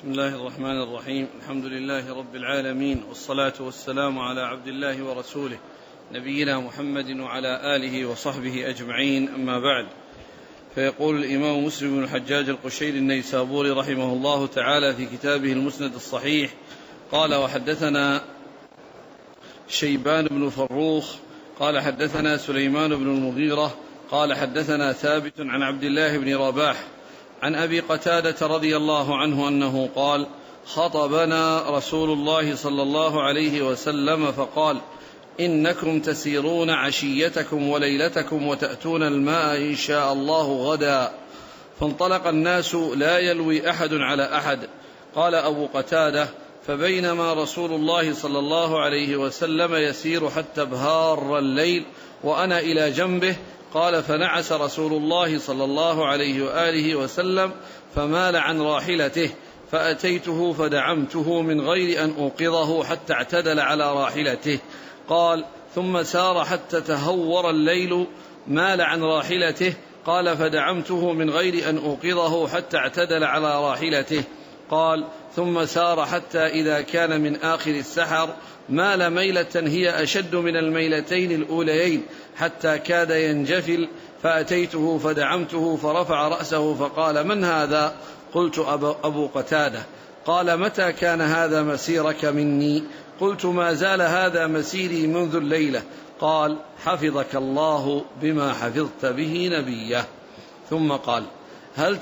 بسم الله الرحمن الرحيم. الحمد لله رب العالمين، والصلاة والسلام على عبد الله ورسوله نبينا محمد وعلى آله وصحبه أجمعين، أما بعد. فيقول الإمام مسلم بن الحجاج القشيري النيسابوري رحمه الله تعالى في كتابه المسند الصحيح قال: وحدثنا شيبان بن فروخ قال حدثنا سليمان بن المغيرة قال حدثنا ثابت عن عبد الله بن رباح عن أبي قتادة رضي الله عنه أنه قال: خطبنا رسول الله صلى الله عليه وسلم فقال: إنكم تسيرون عشيتكم وليلتكم وتأتون الماء إن شاء الله غدا. فانطلق الناس لا يلوي أحد على أحد. قال أبو قتادة: فبينما رسول الله صلى الله عليه وسلم يسير حتى ابهار الليل وأنا إلى جنبه، قال: فنعس رسول الله صلى الله عليه وآله وسلم فمال عن راحلته، فأتيته فدعمته من غير أن أوقظه حتى اعتدل على راحلته. قال: ثم سار حتى تهور الليل، مال عن راحلته. قال: فدعمته من غير أن أوقظه حتى اعتدل على راحلته. قال: ثم سار حتى إذا كان من آخر السحر مال ميلة هي أشد من الميلتين الأوليين حتى كاد ينجفل، فأتيته فدعمته فرفع رأسه فقال: من هذا؟ قلت: أبو قتادة. قال: متى كان هذا مسيرك مني؟ قلت: ما زال هذا مسيري منذ الليلة. قال: حفظك الله بما حفظت به نبيه. ثم قال: هل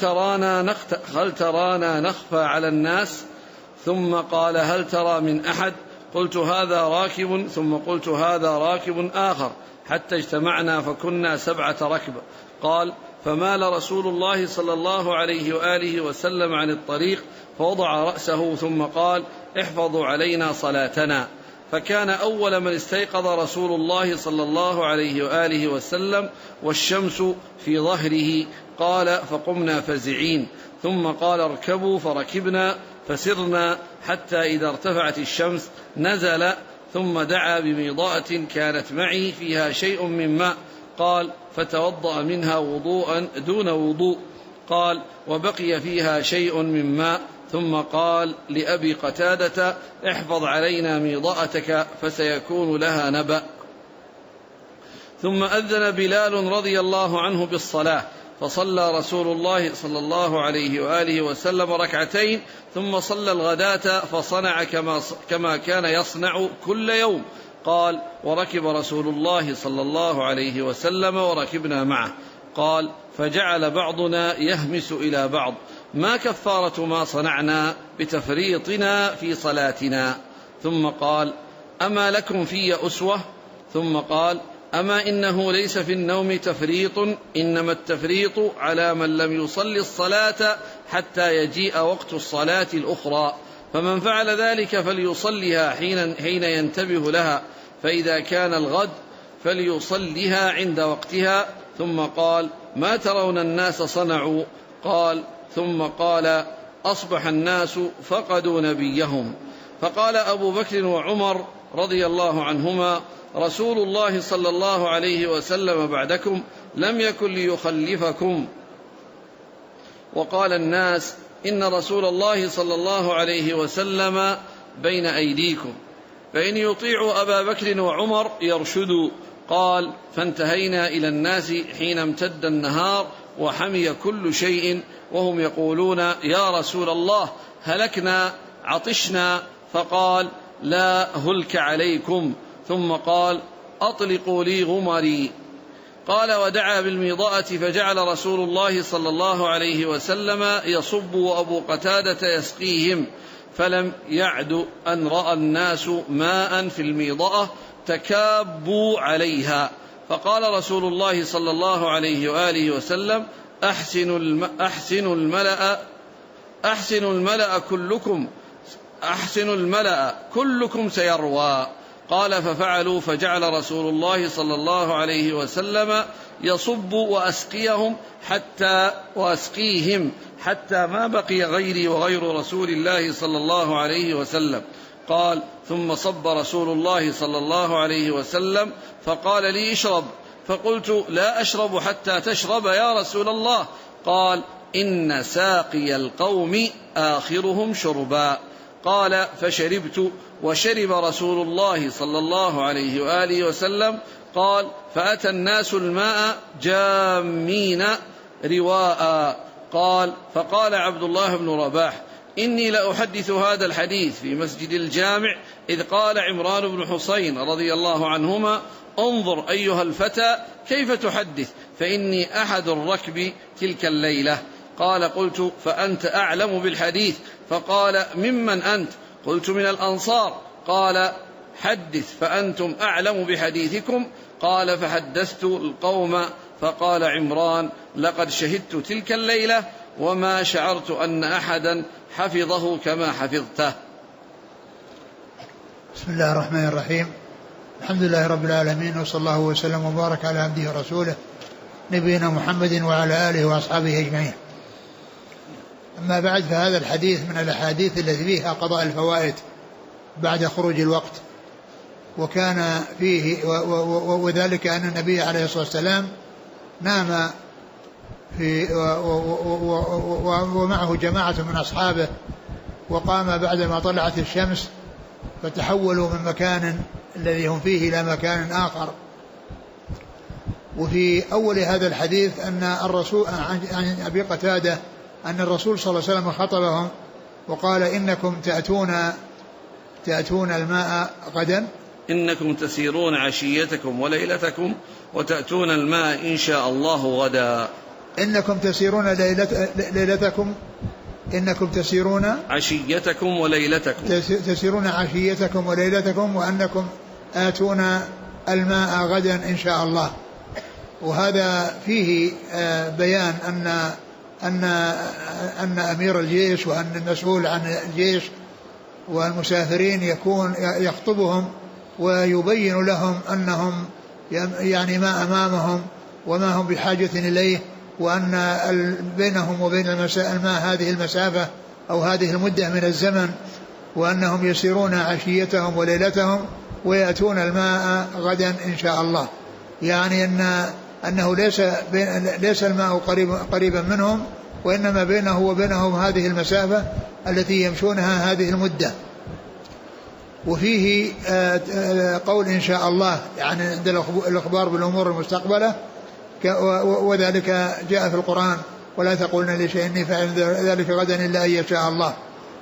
ترانا نخفى على الناس؟ ثم قال: هل ترى من أحد؟ قلت: هذا راكب. ثم قلت: هذا راكب آخر، حتى اجتمعنا فكنا 7 ركب. قال: فمال رسول الله صلى الله عليه وآله وسلم عن الطريق فوضع رأسه ثم قال: احفظوا علينا صلاتنا. فكان أول من استيقظ رسول الله صلى الله عليه وآله وسلم والشمس في ظهره. قال: فقمنا فزعين. ثم قال: اركبوا، فركبنا فسرنا حتى إذا ارتفعت الشمس نزل، ثم دعا بميضاءة كانت معي فيها شيء من ماء. قال: فتوضأ منها وضوءا دون وضوء. قال: وبقي فيها شيء من ماء. ثم قال لأبي قتادة: احفظ علينا ميضاءتك فسيكون لها نبأ. ثم أذن بلال رضي الله عنه بالصلاة، فصلى رسول الله صلى الله عليه وآله وسلم 2 ركعتين، ثم صلى الغداة فصنع كما كان يصنع كل يوم. قال: وركب رسول الله صلى الله عليه وسلم وركبنا معه. قال: فجعل بعضنا يهمس إلى بعض: ما كفارة ما صنعنا بتفريطنا في صلاتنا؟ ثم قال: أما لكم في أسوة؟ ثم قال: أما إنه ليس في النوم تفريط، إنما التفريط على من لم يصلي الصلاة حتى يجيء وقت الصلاة الأخرى، فمن فعل ذلك فليصليها حين ينتبه لها، فإذا كان الغد فليصليها عند وقتها. ثم قال: ما ترون الناس صنعوا؟ قال: ثم قال: أصبح الناس فقدوا نبيهم. فقال أبو بكر وعمر رضي الله عنهما: رسول الله صلى الله عليه وسلم بعدكم لم يكن ليخلفكم. وقال الناس: إن رسول الله صلى الله عليه وسلم بين أيديكم، فإن يطيعوا أبا بكر وعمر يرشدوا. قال: فانتهينا إلى الناس حين امتد النهار وحمي كل شيء، وهم يقولون: يا رسول الله هلكنا عطشنا. فقال: لا هلك عليكم. ثم قال: أطلقوا لي غمري. قال: ودعا بالميضاءة، فجعل رسول الله صلى الله عليه وسلم يصب وأبو قتادة يسقيهم، فلم يعد أن رأى الناس ماء في الميضاءة تكابوا عليها. فقال رسول الله صلى الله عليه وآله وسلم: أحسنوا الملأ كلكم سيروى. قال: ففعلوا، فجعل رسول الله صلى الله عليه وسلم يصب وأسقيهم حتى ما بقي غيري وغير رسول الله صلى الله عليه وسلم. قال: ثم صب رسول الله صلى الله عليه وسلم فقال لي: اشرب. فقلت: لا أشرب حتى تشرب يا رسول الله. قال: إن ساقي القوم آخرهم شربا. قال فشربت وشرب رسول الله صلى الله عليه وآله وسلم. قال فأتى الناس الماء جامين رواء. قال فقال عبد الله بن رباح إني لأحدث هذا الحديث في مسجد الجامع إذ قال عمران بن حسين رضي الله عنهما انظر أيها الفتى كيف تحدث فإني أحد الركب تلك الليلة. قال قلت فأنت أعلم بالحديث. فقال ممن أنت؟ قلت من الأنصار. قال حدث فأنتم أعلم بحديثكم. قال فحدثت القوم. فقال عمران لقد شهدت تلك الليلة وما شعرت أن أحدا حفظه كما حفظته. بسم الله الرحمن الرحيم. الحمد لله رب العالمين، وصلى الله وسلم وبارك على عبده ورسوله نبينا محمد وعلى آله وأصحابه أجمعين. أما بعد، فهذا الحديث من الأحاديث التي فيها قضاء الفوائد بعد خروج الوقت، وكان فيه وذلك أن النبي عليه الصلاة والسلام نام ومعه جماعة من أصحابه، وقام بعدما طلعت الشمس فتحولوا من مكان الذي هم فيه إلى مكان آخر. وفي أول هذا الحديث أن الرسول عن أبي قتادة أن الرسول صلى الله عليه وسلم خطبهم وقال إنكم تأتون الماء غدا، إنكم تسيرون عشيتكم وليلتكم وتأتون الماء إن شاء الله غدا. إنكم تسيرون ليلتكم، إنكم تسيرون عشيتكم وليلتكم، تسيرون عشيتكم وليلتكم، وأنكم آتون الماء غدا إن شاء الله. وهذا فيه بيان أن أمير الجيش وأن المسؤول عن الجيش والمسافرين يكون يخطبهم ويبين لهم أنهم يعني ما أمامهم وما هم بحاجة إليه، وأن بينهم وبين الماء هذه المسافة أو هذه المدة من الزمن، وأنهم يسيرون عشيتهم وليلتهم ويأتون الماء غدا إن شاء الله. يعني أنه ليس الماء قريبا منهم، وإنما بينه وبينهم هذه المسافة التي يمشونها هذه المدة. وفيه قول إن شاء الله، يعني عند الإخبار بالأمور المستقبلة، وذلك جاء في القرآن ولا تقولن لشيء إني فاعل ذلك غدا إلا أن يشاء الله.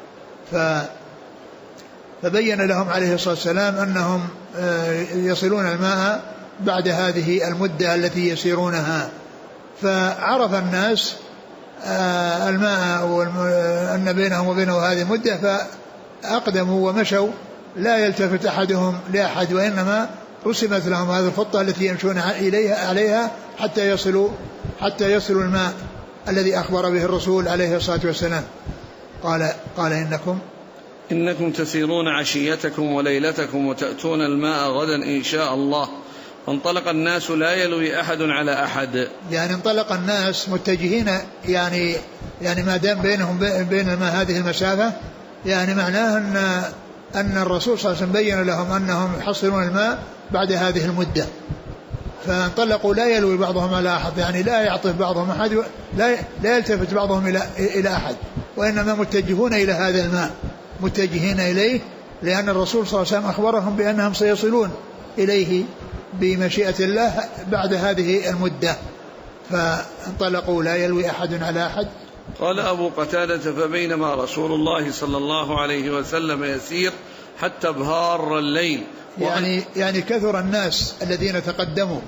فبين لهم عليه الصلاة والسلام أنهم يصلون الماء بعد هذه المدة التي يسيرونها. فعرف الناس الماء أن بينهم وبينه هذه المدة، فأقدموا ومشوا لا يلتفت أحدهم لأحد، وإنما رسمت لهم هذه الخطة التي يمشون عليها حتى يصلوا الماء الذي أخبر به الرسول عليه الصلاة والسلام. قال إنكم تسيرون عشيتكم وليلتكم وتأتون الماء غدا إن شاء الله. فانطلق الناس لا يلوي أحد على أحد، يعني انطلق الناس متجهين، يعني ما دام بينهم بين الماء هذه المسافة، يعني معناه أن الرسول صلى الله عليه وسلم بين لهم أنهم يحصلون الماء بعد هذه المدة. فانطلقوا لا يلوي بعضهم على أحد، يعني لا يعطف بعضهم أحد، لا يلتفت بعضهم إلى أحد، وإنما متجهون إلى هذا الماء، متجهين إليه، لأن الرسول صلى الله عليه وسلم أخبرهم بأنهم سيصلون إليه بمشيئة الله بعد هذه المدة. فانطلقوا لا يلوي أحد على أحد. قال أبو قتادة فبينما رسول الله صلى الله عليه وسلم يسير حتى ابهار الليل، يعني كثر الناس الذين تقدموا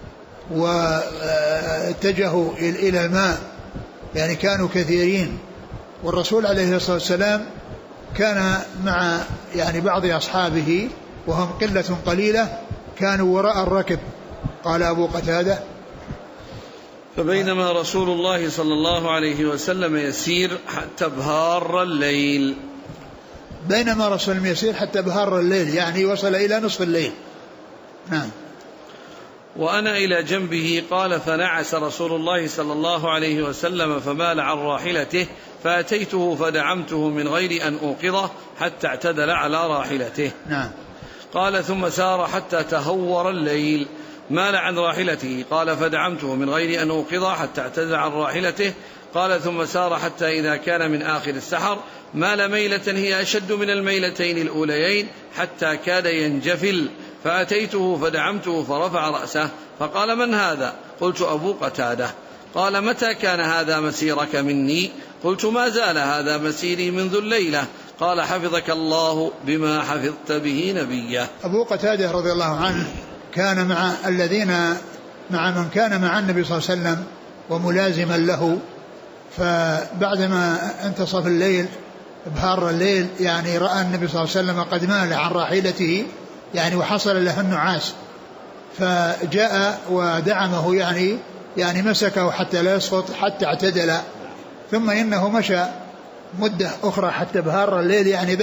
واتجهوا إلى الماء، يعني كانوا كثيرين، والرسول عليه الصلاة والسلام كان مع يعني بعض أصحابه وهم قلة قليلة كانوا وراء الركب. قال أبو قتادة فبينما رسول الله صلى الله عليه وسلم يسير حتى ابهار الليل، بينما رسول الله يسير حتى ابهار الليل، يعني وصل إلى نصف الليل. نعم. وأنا إلى جنبه. قال فنعس رسول الله صلى الله عليه وسلم فمال عن راحلته، فأتيته فدعمته من غير أن أوقظه حتى اعتدل على راحلته. نعم. قال ثم سار حتى تهور الليل، مال عن راحلته. قال فدعمته من غير أن أوقظه حتى اعتدل عن راحلته. قال ثم سار حتى إذا كان من آخر السحر مال ميلة هي أشد من الميلتين الأوليين حتى كاد ينجفل، فأتيته فدعمته فرفع رأسه فقال من هذا؟ قلت أبو قتادة. قال متى كان هذا مسيرك مني؟ قلت ما زال هذا مسيري منذ الليلة. قال حفظك الله بما حفظت به نبيه. أبو قتادة رضي الله عنه كان مع من كان مع النبي صلى الله عليه وسلم وملازما له، فبعدما انتصف الليل بهار الليل يعني رأى النبي صلى الله عليه وسلم قد مال عن راحلته يعني وحصل له النعاس، فجاء ودعمه يعني مسكه حتى لا يسقط حتى اعتدل، ثم إنه مشى مدة أخرى حتى بهار الليل يعني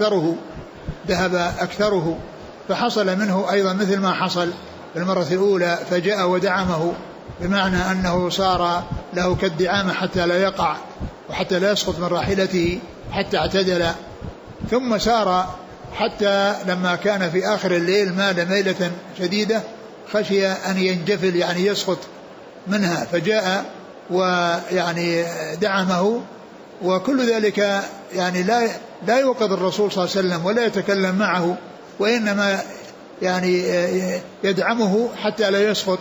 ذهب أكثره فحصل منه أيضا مثل ما حصل في المرة الأولى، فجاء ودعمه بمعنى أنه صار له كالدعامة حتى لا يقع وحتى لا يسقط من راحلته حتى اعتدل، ثم سار حتى لما كان في آخر الليل مال ميلة شديدة خشي أن ينجفل يعني يسقط منها، فجاء ويعني دعمه، وكل ذلك يعني لا يوقظ الرسول صلى الله عليه وسلم ولا يتكلم معه، وإنما يعني يدعمه حتى لا يسقط.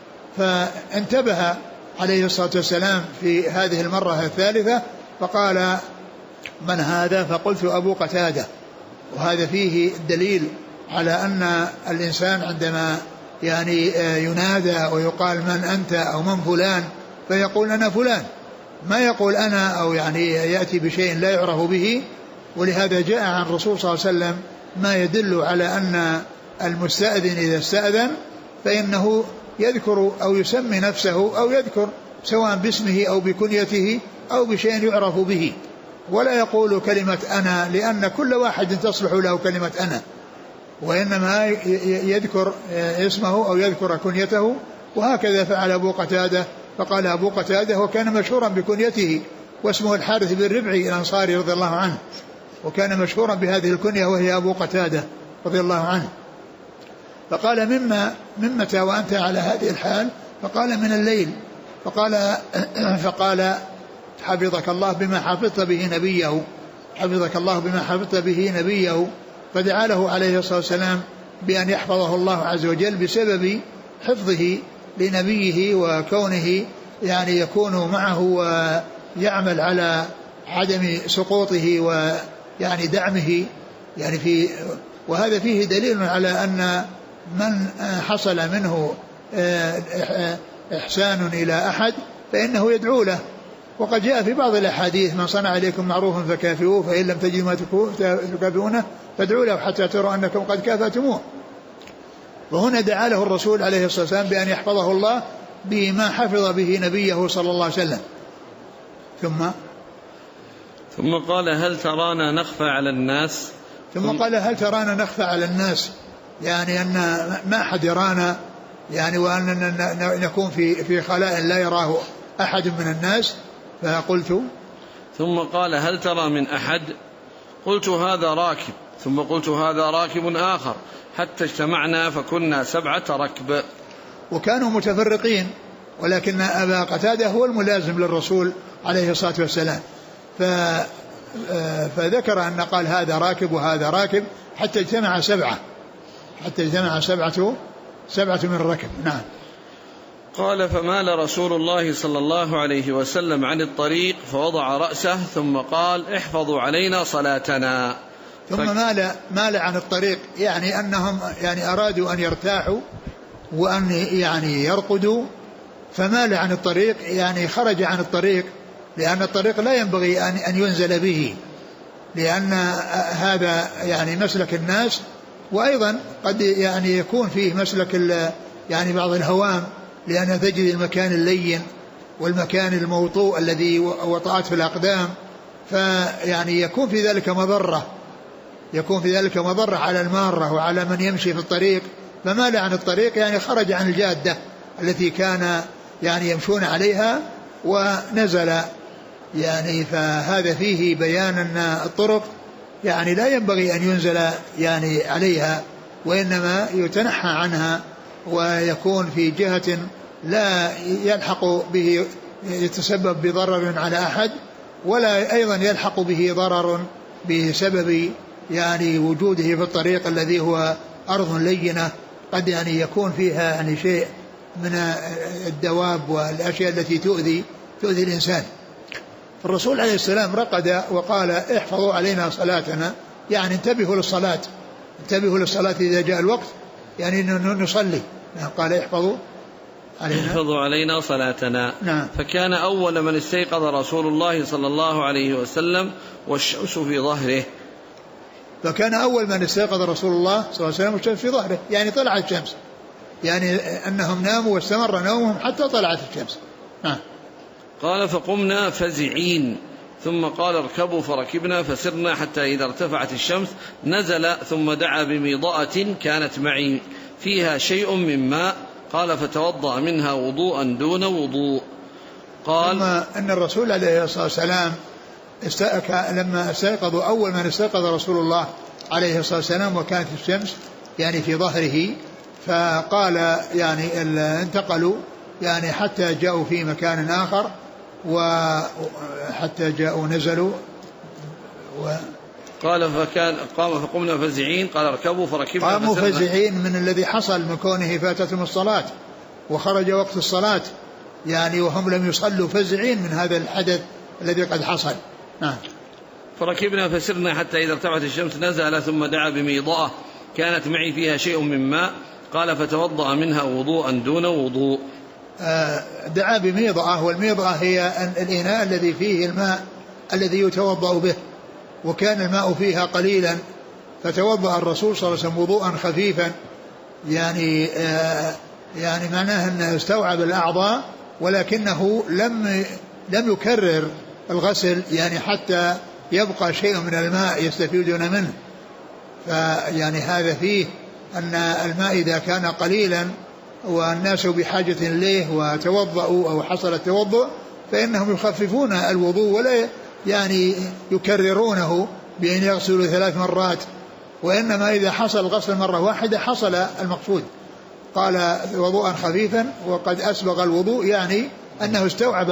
فانتبه عليه الصلاة والسلام في هذه المرة الثالثة فقال من هذا؟ فقلت أبو قتادة. وهذا فيه الدليل على أن الإنسان عندما يعني ينادى ويقال من أنت أو من فلان فيقول أنا فلان، ما يقول أنا أو يعني يأتي بشيء لا يعرف به. ولهذا جاء عن الرسول صلى الله عليه وسلم ما يدل على أن المستأذن إذا استأذن فإنه يذكر أو يسمي نفسه أو يذكر سواء باسمه أو بكنيته أو بشيء يعرف به، ولا يقول كلمة أنا، لأن كل واحد تصلح له كلمة أنا، وإنما يذكر اسمه أو يذكر كنيته. وهكذا فعل أبو قتادة، فقال أبو قتادة وكان مشهورا بكنيته واسمه الحارث بن ربعي الأنصاري رضي الله عنه، وكان مشهورا بهذه الكنية وهي أبو قتادة رضي الله عنه. فقال من متى وأنت على هذه الحال؟ فقال من الليل. فقال حفظك الله بما حفظت به نبيه، حفظك الله بما حفظت به نبيه. فدعا له عليه الصلاة والسلام بأن يحفظه الله عز وجل بسبب حفظه لنبيه وكونه يعني يكون معه ويعمل على عدم سقوطه ويعني دعمه يعني وهذا فيه دليل على أن من حصل منه إحسان إلى أحد فإنه يدعو له. وقد جاء في بعض الأحاديث من صنع إليكم معروفا فكافئوه فإن لم تجدوا ما تكافئونه فادعوا له حتى تروا أنكم قد كافأتموه. وهنا دعا له الرسول عليه الصلاة والسلام بأن يحفظه الله بما حفظ به نبيه صلى الله عليه وسلم. ثم قال هل ترانا نخفى على الناس؟ ثم قال هل ترانا نخفى على الناس، يعني أن ما أحد يرانا يعني وأن نكون في خلاء لا يراه أحد من الناس. فقلت ثم قال هل ترى من أحد؟ قلت هذا راكب، ثم قلت هذا راكب آخر، حتى اجتمعنا فكنا 7 ركب. وكانوا متفرقين، ولكن أبا قتادة هو الملازم للرسول عليه الصلاة والسلام، فذكر أن قال هذا راكب وهذا راكب حتى اجتمع 7، حتى اجتمع 7 من الركب. نعم. قال فمال رسول الله صلى الله عليه وسلم عن الطريق فوضع رأسه ثم قال احفظوا علينا صلاتنا. ثم مال عن الطريق، يعني أنهم يعني أرادوا أن يرتاحوا وأن يعني يرقدوا، فمال عن الطريق يعني خرج عن الطريق، لأن الطريق لا ينبغي أن ينزل به، لأن هذا يعني مسلك الناس، وأيضا قد يعني يكون فيه مسلك يعني بعض الهوام، لأن تجد المكان اللين والمكان الموطوء الذي وطأت في الأقدام، فيعني يكون في ذلك مضرة على المارة وعلى من يمشي في الطريق. فمال عن الطريق يعني خرج عن الجادة التي كان يعني يمشون عليها ونزل، يعني فهذا فيه بيان أن الطرق يعني لا ينبغي أن ينزل يعني عليها، وإنما يتنحى عنها ويكون في جهة لا يلحق به يتسبب بضرر على أحد، ولا أيضا يلحق به ضرر بسبب يعني وجوده في الطريق الذي هو أرض لينة قد يعني يكون فيها يعني شيء من الدواب والأشياء التي تؤذي الإنسان. الرسول عليه السلام رقد وقال احفظوا علينا صلاتنا، يعني انتبهوا للصلاة إذا جاء الوقت، يعني نصلي. قال احفظوا علينا صلاتنا. نعم. فكان أول من استيقظ رسول الله صلى الله عليه وسلم والشمس في ظهره. فكان أول من استيقظ رسول الله صلى الله عليه وسلم والشمس في ظهره، يعني طلعت الشمس، يعني أنهم ناموا واستمر نومهم حتى طلعت الشمس. نعم. قال فقمنا فزعين، ثم قال اركبوا فركبنا فسرنا حتى إذا ارتفعت الشمس نزل، ثم دعا بميضأة كانت معي فيها شيء من ماء، قال فتوضأ منها وضوءا دون وضوء. قال ثم أن الرسول عليه الصلاة والسلام لما استيقظوا، أول من استيقظ رسول الله عليه الصلاة والسلام وكانت الشمس يعني في ظهره، فقال يعني انتقلوا يعني حتى جاءوا في مكان آخر، وحتى جاءوا نزلوا قال قام فقمنا فزعين، قال اركبوا فركبنا. قاموا فزعين من الذي حصل من كونه فاتتهم الصلاة وخرج وقت الصلاة، يعني وهم لم يصلوا، فزعين من هذا الحدث الذي قد حصل. نعم. فركبنا فسرنا حتى إذا ارتفعت الشمس نزل، ثم دعا بميضأة كانت معي فيها شيء من ماء، قال فتوضأ منها وضوءا دون وضوء. دعا بميضأة، والميضأة هي الإناء الذي فيه الماء الذي يتوضأ به، وكان الماء فيها قليلا، فتوضأ الرسول صلى الله عليه وسلم وضوءا خفيفا، يعني معناه أنه استوعب الأعضاء، ولكنه لم يكرر الغسل، يعني حتى يبقى شيء من الماء يستفيدون منه. فيعني هذا فيه أن الماء إذا كان قليلا والناس بحاجة إليه وتوضأوا أو حصل التوضؤ، فإنهم يخففون الوضوء ولا يعني يكررونه بأن يغسلوا 3 مرات، وإنما إذا حصل الغسل مرة واحدة حصل المقصود. قال وضوءا خفيفا، وقد أسبغ الوضوء، يعني أنه استوعب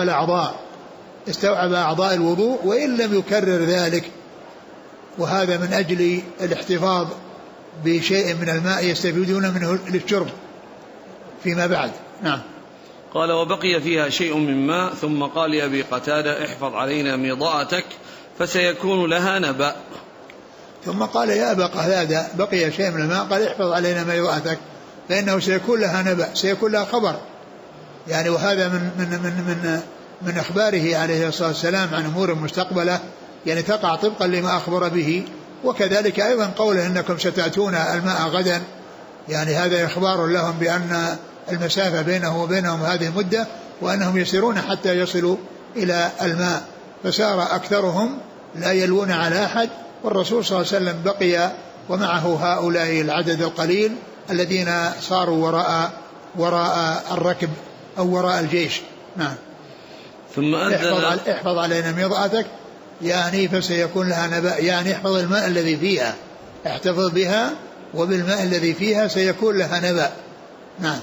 أعضاء الوضوء وإن لم يكرر ذلك، وهذا من أجل الاحتفاظ بشيء من الماء يستفيدون منه للشرب فيما بعد. نعم. قال وبقي فيها شيء من ماء، ثم قال لأبي قتادة احفظ علينا ميضأتك فسيكون لها نبأ. ثم قال يا أبا قتادة بقي شيء من الماء، قال احفظ علينا ميضأتك فإنه سيكون لها نبأ، سيكون لها خبر، يعني وهذا من أخباره عليه الصلاة والسلام عن أمور مستقبلة، يعني تقع طبقا لما أخبر به. وكذلك أيضا قوله إنكم ستأتون الماء غدا، يعني هذا إخبار لهم بأن المسافة بينه وبينهم هذه المدة، وأنهم يسيرون حتى يصلوا إلى الماء، فسار أكثرهم لا يلون على أحد، والرسول صلى الله عليه وسلم بقي ومعه هؤلاء العدد القليل الذين صاروا وراء الركب أو وراء الجيش. نعم. ثم احفظ علينا ميضأتك، يعني فسيكون لها نبأ، يعني احفظ الماء الذي فيها، احتفظ بها وبالماء الذي فيها سيكون لها نبأ. نعم.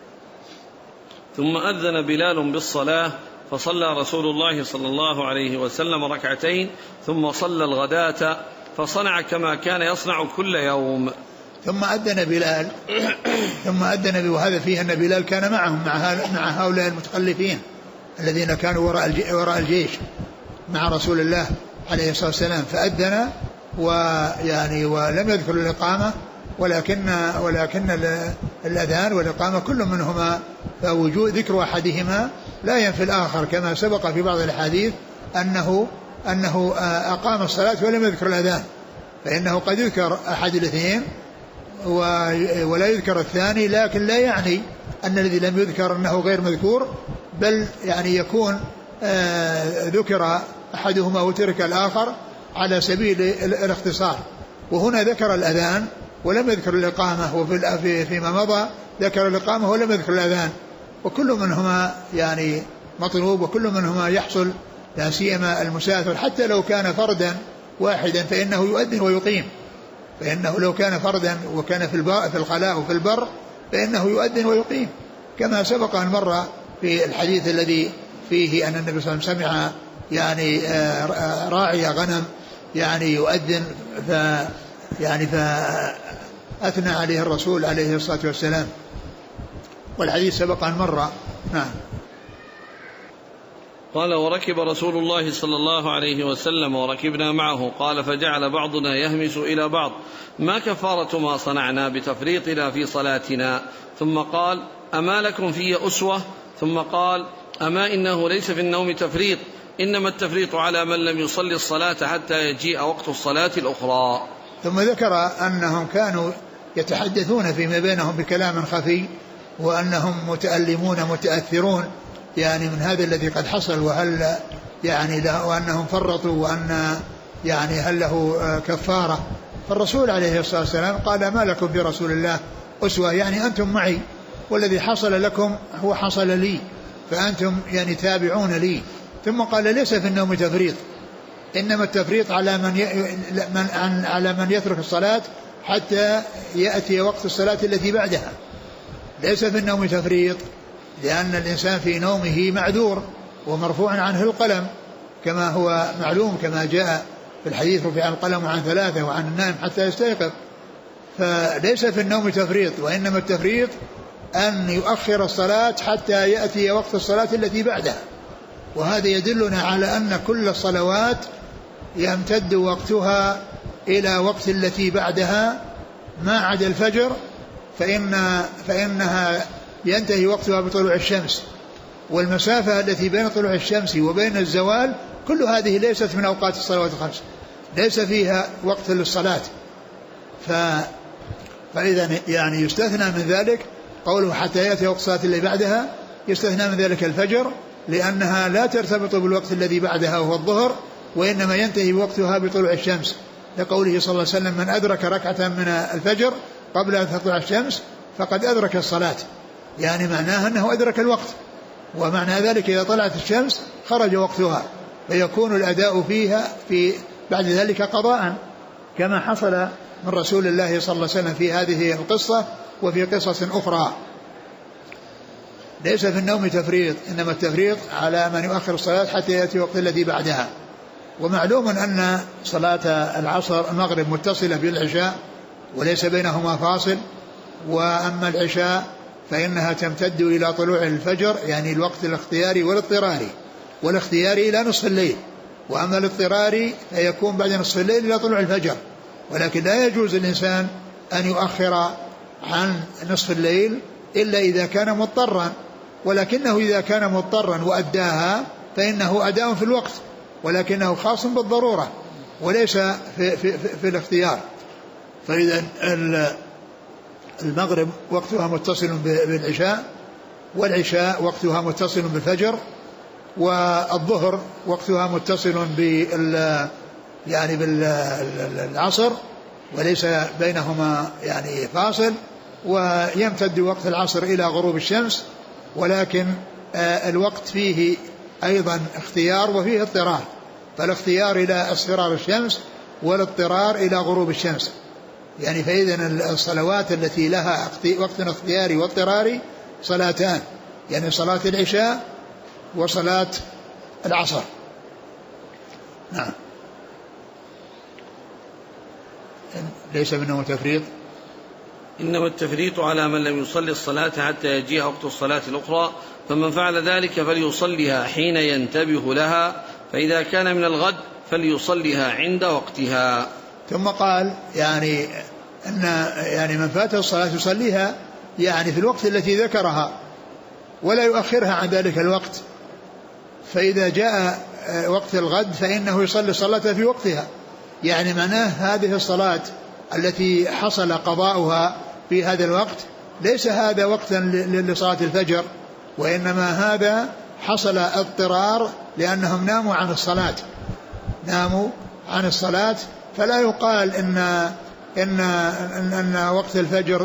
ثم أذن بلال بالصلاة، فصلى رسول الله صلى الله عليه وسلم ركعتين، ثم صلى الغداة، فصنع كما كان يصنع كل يوم. ثم أذن بلال وهذا فيه أن بلال كان معهم مع هؤلاء المتخلفين الذين كانوا وراء الجيش مع رسول الله عليه الصلاة والسلام، فأذن ويعني ولم يذكر الإقامة، ولكن الأذان والإقامة كل منهما فوجود ذكر أحدهما لا ينفي الآخر، كما سبق في بعض الحديث أنه أقام الصلاة ولم يذكر الأذان، فإنه قد يذكر أحد الاثنين ولا يذكر الثاني، لكن لا يعني أن الذي لم يذكر أنه غير مذكور، بل يعني يكون ذكر أحدهما وترك الآخر على سبيل الاختصار. وهنا ذكر الأذان ولم يذكر الإقامة، وفيما مضى ذكر الإقامة ولم يذكر الأذان، وكل منهما يعني مطلوب، وكل منهما يحصل، لا سيما المسافر حتى لو كان فردا واحدا فإنه يؤذن ويقيم، فإنه لو كان فردا وكان في الخلاء وفي البر فإنه يؤذن ويقيم، كما سبق أن مر في الحديث الذي فيه أن النبي صلى الله عليه وسلم سمع يعني راعي غنم يعني يؤذن فأثنى عليه الرسول عليه الصلاة والسلام، والحديث سبق أن مر. نعم. قال وركب رسول الله صلى الله عليه وسلم وركبنا معه، قال فجعل بعضنا يهمس إلى بعض ما كفارة ما صنعنا بتفريطنا في صلاتنا، ثم قال أما لكم في أسوة، ثم قال أما إنه ليس في النوم تفريط، إنما التفريط على من لم يصلي الصلاة حتى يجيء وقت الصلاة الأخرى. ثم ذكر أنهم كانوا يتحدثون فيما بينهم بكلام خفي، وأنهم متألمون متأثرون يعني من هذا الذي قد حصل، وهل يعني وأنهم فرطوا، وأن يعني هل له كفارة. فالرسول عليه الصلاة والسلام قال ما لكم برسول الله أسوة، يعني أنتم معي والذي حصل لكم هو حصل لي، فأنتم يعني تابعون لي. ثم قال ليس في النوم تفريط، إنما التفريط على من يترك الصلاة حتى يأتي وقت الصلاة التي بعدها. ليس في النوم تفريط، لأن الإنسان في نومه معذور ومرفوع عنه القلم كما هو معلوم، كما جاء في الحديث رفع القلم عن 3 وعن النائم حتى يستيقظ. فليس في النوم تفريط، وإنما التفريط أن يؤخر الصلاة حتى يأتي وقت الصلاة التي بعدها. وهذا يدلنا على أن كل الصلوات يمتد وقتها إلى وقت التي بعدها ما عدا الفجر، فإنها ينتهي وقتها بطلوع الشمس، والمسافة التي بين طلوع الشمس وبين الزوال كل هذه ليست من أوقات الصلوات الخمس، ليس فيها وقت للصلاة. فإذا يعني يستثنى من ذلك قوله حتى يأتي وقت الصلاة اللي بعدها، يستثنى من ذلك الفجر لأنها لا ترتبط بالوقت الذي بعدها وهو الظهر، وإنما ينتهي وقتها بطلوع الشمس، لقوله صلى الله عليه وسلم من أدرك ركعة من الفجر قبل أن تطلع الشمس فقد أدرك الصلاة، يعني معناها أنه أدرك الوقت. ومعنى ذلك إذا طلعت الشمس خرج وقتها، فيكون الأداء فيها في بعد ذلك قضاء، كما حصل من رسول الله صلى الله عليه وسلم في هذه القصة وفي قصص أخرى. ليس في النوم تفريط، إنما التفريط على من يؤخر الصلاة حتى يأتي الوقت الذي بعدها. ومعلوم أن صلاة العصر المغرب متصلة بالعشاء وليس بينهما فاصل، وأما العشاء فإنها تمتد إلى طلوع الفجر، يعني الوقت الاختياري والاضطراري، والاختياري إلى نصف الليل، وأما الاضطراري فيكون بعد نصف الليل إلى طلوع الفجر. ولكن لا يجوز الإنسان أن يؤخر عن نصف الليل إلا إذا كان مضطرا، ولكنه إذا كان مضطرا وأداها فإنه أداء في الوقت، ولكنه خاص بالضرورة وليس في الاختيار. فإذا المغرب وقتها متصل بالعشاء، والعشاء وقتها متصل بالفجر، والظهر وقتها متصل بالعصر وليس بينهما يعني فاصل، ويمتد وقت العصر إلى غروب الشمس، ولكن الوقت فيه أيضا اختيار وفيه اضطرار، فالاختيار إلى اصفرار الشمس والاضطرار إلى غروب الشمس. يعني فإذن الصلوات التي لها وقت اختياري واضطراري صلاتان، يعني صلاة العشاء وصلاة العصر. نعم. ليس منه تفريط، إنما التفريط على من لم يصلي الصلاة حتى يجيء وقت الصلاة الأخرى، فمن فعل ذلك فليصليها حين ينتبه لها، فإذا كان من الغد فليصليها عند وقتها. ثم قال يعني أن يعني من فاته الصلاة يصليها يعني في الوقت التي ذكرها ولا يؤخرها عن ذلك الوقت، فإذا جاء وقت الغد فإنه يصلي الصلاة في وقتها. يعني معناه هذه الصلاة التي حصل قضاؤها في هذا الوقت ليس هذا وقتا لصلاة الفجر، وإنما هذا حصل اضطرار لأنهم ناموا عن الصلاة، فلا يقال إن وقت الفجر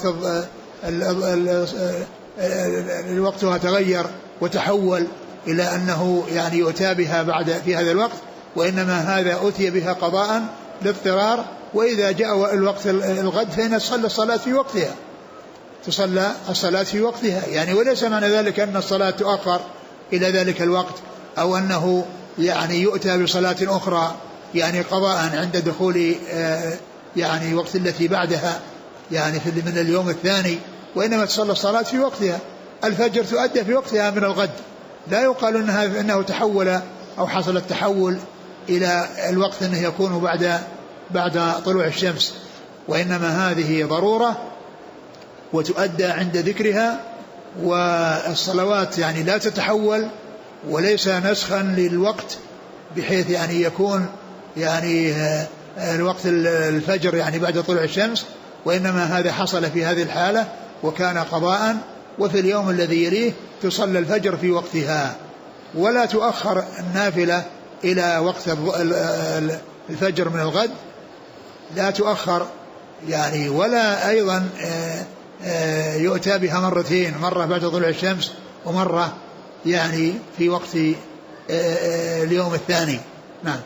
وقتها تغير وتحول إلى أنه يعني يؤتى بها بعد في هذا الوقت، وإنما هذا أتي بها قضاء لاضطرار. وإذا جاء الوقت الغد فإن تصلى الصلاة في وقتها، تصلى الصلاة في وقتها يعني، وليس معنى ذلك أن الصلاة تؤخر إلى ذلك الوقت، أو أنه يعني يؤتى بصلاة أخرى يعني قضاء عند دخول يعني وقت التي بعدها يعني من اليوم الثاني، وإنما تصلى الصلاة في وقتها. الفجر تؤدى في وقتها من الغد، لا يقال إنه تحول أو حصل التحول إلى الوقت أنه يكون بعد طلوع الشمس، وإنما هذه ضرورة وتؤدى عند ذكرها. والصلوات يعني لا تتحول وليس نسخا للوقت بحيث يعني يكون يعني الوقت الفجر يعني بعد طلوع الشمس، وإنما هذا حصل في هذه الحالة وكان قضاء. وفي اليوم الذي يليه تصلى الفجر في وقتها، ولا تؤخر النافلة إلى وقت الفجر من الغد، لا تؤخر يعني، ولا أيضا يؤتى بها مرتين، مرة بعد طلوع الشمس ومرة يعني في وقت اليوم الثاني. نعم.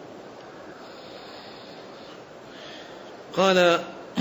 قال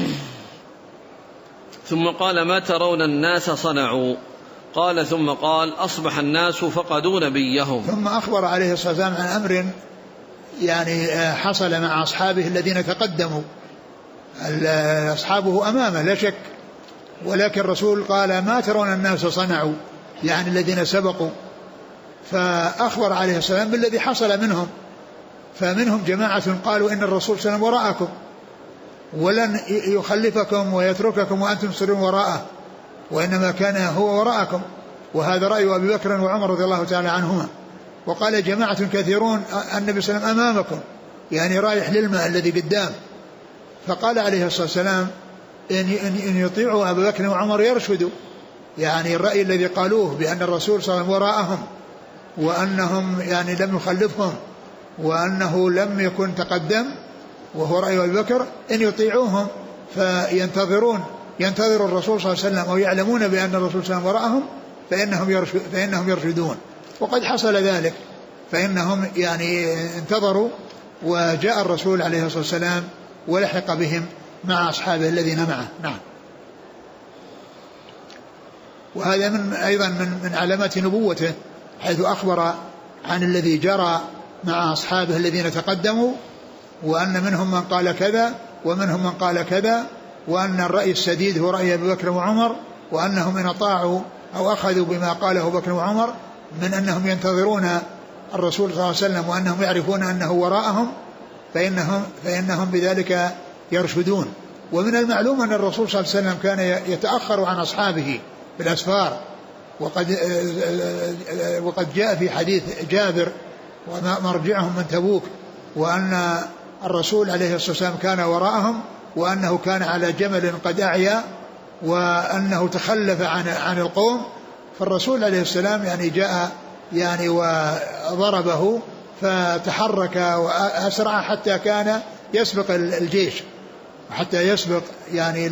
ثم قال ما ترون الناس صنعوا؟ قال ثم قال أصبح الناس فقدوا نبيهم. ثم أخبر عليه الصلاة والسلام عن أمر يعني حصل مع أصحابه الذين تقدموا، أصحابه أمامه لا شك، ولكن الرسول قال ما ترون الناس صنعوا يعني الذين سبقوا، فأخبر عليه الصلاة والسلام بالذي حصل منهم. فمنهم جماعة قالوا إن الرسول صلى الله عليه وسلم وراءكم ولن يخلفكم ويترككم وأنتم تسيرون وراءه، وإنما كان هو وراءكم، وهذا رأي أبي بكر وعمر رضي الله تعالى عنهما. وقال جماعة كثيرون النبي صلى الله عليه وسلم أمامكم يعني رايح للماء الذي قدام. فقال عليه الصلاة والسلام إن يطيعوا أبي بكر وعمر يرشدوا، يعني الرأي الذي قالوه بأن الرسول صلى الله عليه وسلم وراءهم وأنهم يعني لم يخلفهم وأنه لم يكن تقدم وهو رأي أبي بكر، إن يطيعوهم ينتظر الرسول صلى الله عليه وسلم أو يعلمون بأن الرسول صلى الله عليه وسلم وراءهم فإنهم يرشدون. وقد حصل ذلك، فإنهم يعني انتظروا وجاء الرسول عليه الصلاة والسلام ولحق بهم مع أصحابه الذين معه. نعم. وهذا أيضا من علامات نبوته، حيث أخبر عن الذي جرى مع أصحابه الذين تقدموا، وأن منهم من قال كذا ومنهم من قال كذا، وأن الرأي السديد هو رأي أبي بكر وعمر، وأنهم إن أطاعوا أو أخذوا بما قاله أبو بكر وعمر من أنهم ينتظرون الرسول صلى الله عليه وسلم وأنهم يعرفون أنه وراءهم فإنهم بذلك يرشدون. ومن المعلوم أن الرسول صلى الله عليه وسلم كان يتأخر عن أصحابه بالأسفار، وقد جاء في حديث جابر ومرجعهم من تبوك، وأن الرسول عليه الصلاة والسلام كان وراءهم، وأنه كان على جمل قد أعيا، وأنه تخلف عن القوم، فالرسول عليه السلام يعني جاء يعني وضربه فتحرك وأسرع حتى كان يسبق الجيش، حتى يسبق يعني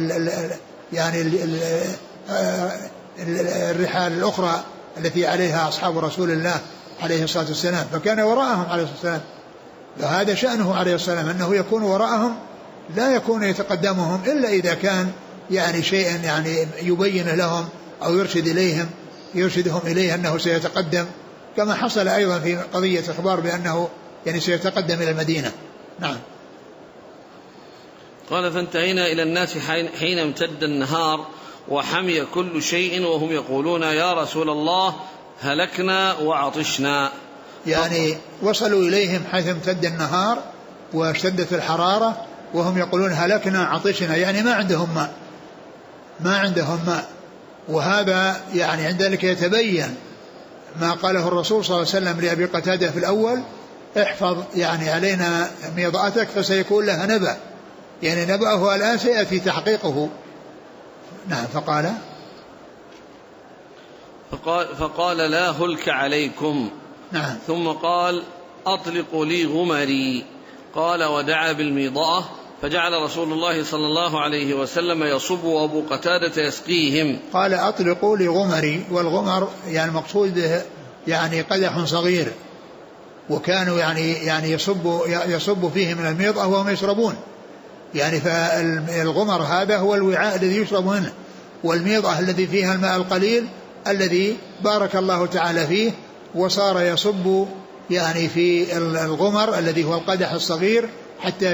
الرحال الأخرى التي عليها أصحاب رسول الله عليه الصلاة والسلام، فكان وراءهم عليه الصلاة والسلام. فهذا شأنه عليه الصلاة والسلام، أنه يكون وراءهم لا يكون يتقدمهم إلا إذا كان يعني شيء يعني يبين لهم أو يرشدهم إليه أنه سيتقدم، كما حصل أيضا في قضية إخبار بأنه يعني سيتقدم إلى المدينة. نعم. قال فانتهينا إلى الناس حين امتد النهار وحمي كل شيء وهم يقولون يا رسول الله هلكنا وعطشنا. يعني وصلوا إليهم حيث امتد النهار واشتدت الحرارة وهم يقولون هلكنا عطشنا، يعني ما عندهم ماء. وهذا يعني عند ذلك يتبين ما قاله الرسول صلى الله عليه وسلم لأبي قتادة في الأول: احفظ يعني علينا ميضأتك فسيكون لها نبأ، يعني نبأه الآن سيأتي تحقيقه. نعم. فقال لا هلك عليكم. نعم. ثم قال أطلقوا لي غمري. قال ودعا بالميضأة فجعل رسول الله صلى الله عليه وسلم يصب وأبو قتادة يسقيهم. قال أطلقوا لي غمري، والغمر يعني مقصود به يعني قدح صغير، وكانوا يعني يصب فيه من الميضأة وهم يشربون، يعني فالغمر هذا هو الوعاء الذي يشرب منه، والميضأة الذي فيها الماء القليل الذي بارك الله تعالى فيه وصار يصب يعني في الغمر الذي هو القدح الصغير حتى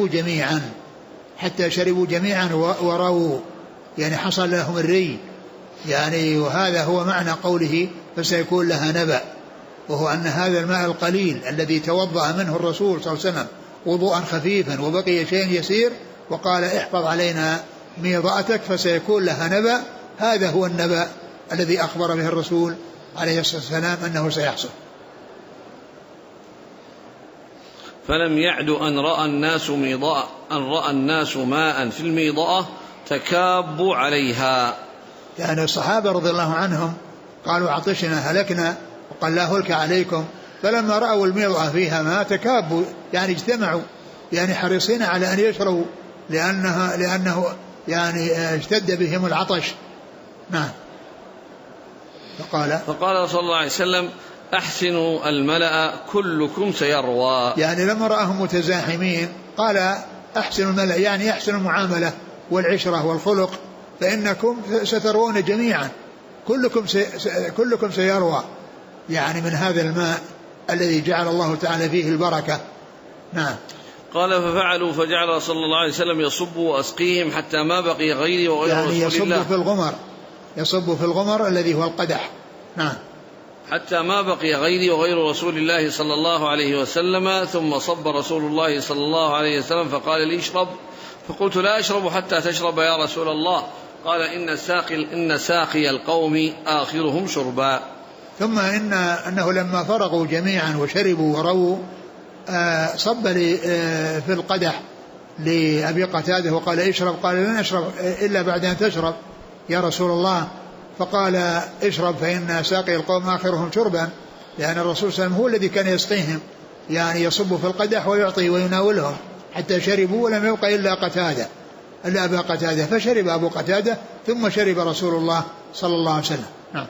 شربوا جميعا ورووا، يعني حصل لهم الري يعني. وهذا هو معنى قوله فسيكون لها نبأ، وهو أن هذا الماء القليل الذي توضأ منه الرسول صلى الله عليه وسلم وضوءا خفيفا وبقي شيء يسير وقال احفظ علينا ميضأتك فسيكون لها نبأ، هذا هو النبأ الذي أخبر به الرسول عليه الصلاة والسلام أنه سيحصل. فلم يعد أن رأى الناس ماء في الميضأة تكابوا عليها. يعني الصحابة رضي الله عنهم قالوا عطشنا هلكنا وقال لا هلك عليكم، فلما رأوا الميضأة فيها ماء تكابوا يعني اجتمعوا يعني حريصين على أن يشربوا لأنه يعني اشتد بهم العطش. نعم. فقال صلى الله عليه وسلم أحسنوا الملأ كلكم سيروى. يعني لما رأهم متزاحمين قال أحسنوا الملأ، يعني أحسنوا المعاملة والعشرة والخلق فإنكم ستروون جميعا، كلكم سيروى يعني من هذا الماء الذي جعل الله تعالى فيه البركة. نعم. قال ففعلوا فجعل صلى الله عليه وسلم يصب وأسقيهم حتى ما بقي غيري وغير يعني رسول الله. يصب في الغمر الذي هو القدح. نعم. حتى ما بقي غيري وغير رسول الله صلى الله عليه وسلم، ثم صب رسول الله صلى الله عليه وسلم فقال لي اشرب، فقلت لا أشرب حتى تشرب يا رسول الله. قال إن ساقي القوم آخرهم شربا. ثم أنه لما فرغوا جميعا وشربوا ورووا صب لي في القدح لأبي قتادة وقال اشرب، قال لن أشرب إلا بعد أن تشرب يا رسول الله. فقال اشرب فإن ساقي القوم آخرهم شربا، لأن الرسول صلى الله عليه وسلم هو الذي كان يسقيهم، يعني يصب في القدح ويعطي ويناولهم حتى شربوا ولم يبق إلا أبا قتادة، فشرب أبو قتادة ثم شرب رسول الله صلى الله عليه وسلم. نعم.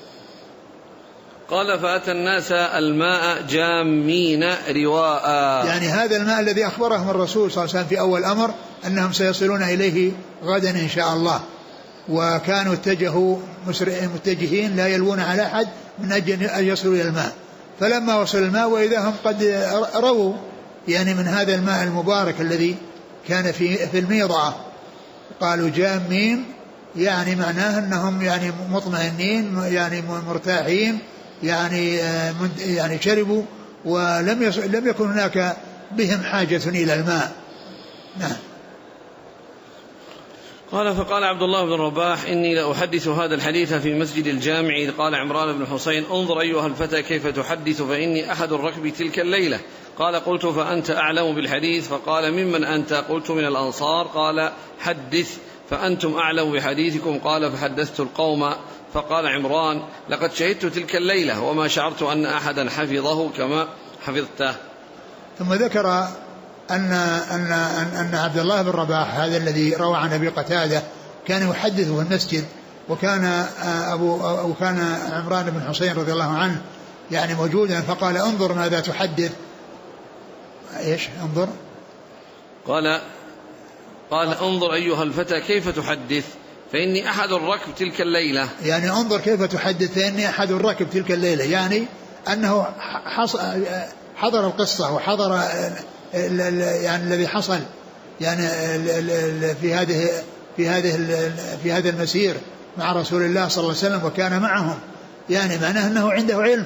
قال فأتى الناس الماء جامين رواء، يعني هذا الماء الذي أخبرهم الرسول صلى الله عليه وسلم في أول أمر أنهم سيصلون إليه غدا إن شاء الله، وكانوا اتجهوا متجهين لا يلوون على أحد من أجل أن يصلوا إلى الماء، فلما وصل الماء وإذا هم قد رووا يعني من هذا الماء المبارك الذي كان في الميضة. قالوا جامين يعني معناه أنهم يعني مطمئنين يعني مرتاحين يعني شربوا ولم يكن هناك بهم حاجة إلى الماء. نعم. قال فقال عبد الله بن رباح إني لأحدث هذا الحديث في مسجد الجامع، إذ قال عمران بن حسين انظر أيها الفتى كيف تحدث فإني أحد الركب تلك الليلة. قال قلت فأنت أعلم بالحديث، فقال ممن أنت؟ قلت من الأنصار. قال حدث فأنتم أعلم بحديثكم. قال فحدثت القوم. فقال عمران لقد شهدت تلك الليلة وما شعرت أن أحدا حفظه كما حفظته. ثم ذكر أن عبد الله بن رباح هذا الذي روى عن أبي قتادة كان يحدث في المسجد، وكان عمران بن حسين رضي الله عنه يعني موجودا، فقال انظر ماذا تحدث. ايش انظر؟ قال انظر أيها الفتى كيف تحدث فإني أحد الركب تلك الليلة، يعني انظر كيف تحدث فإني أحد الركب تلك الليلة، يعني أنه حضر القصة وحضر يعني الذي حصل يعني في هذا المسير مع رسول الله صلى الله عليه وسلم وكان معهم، يعني معناه أنه عنده علم.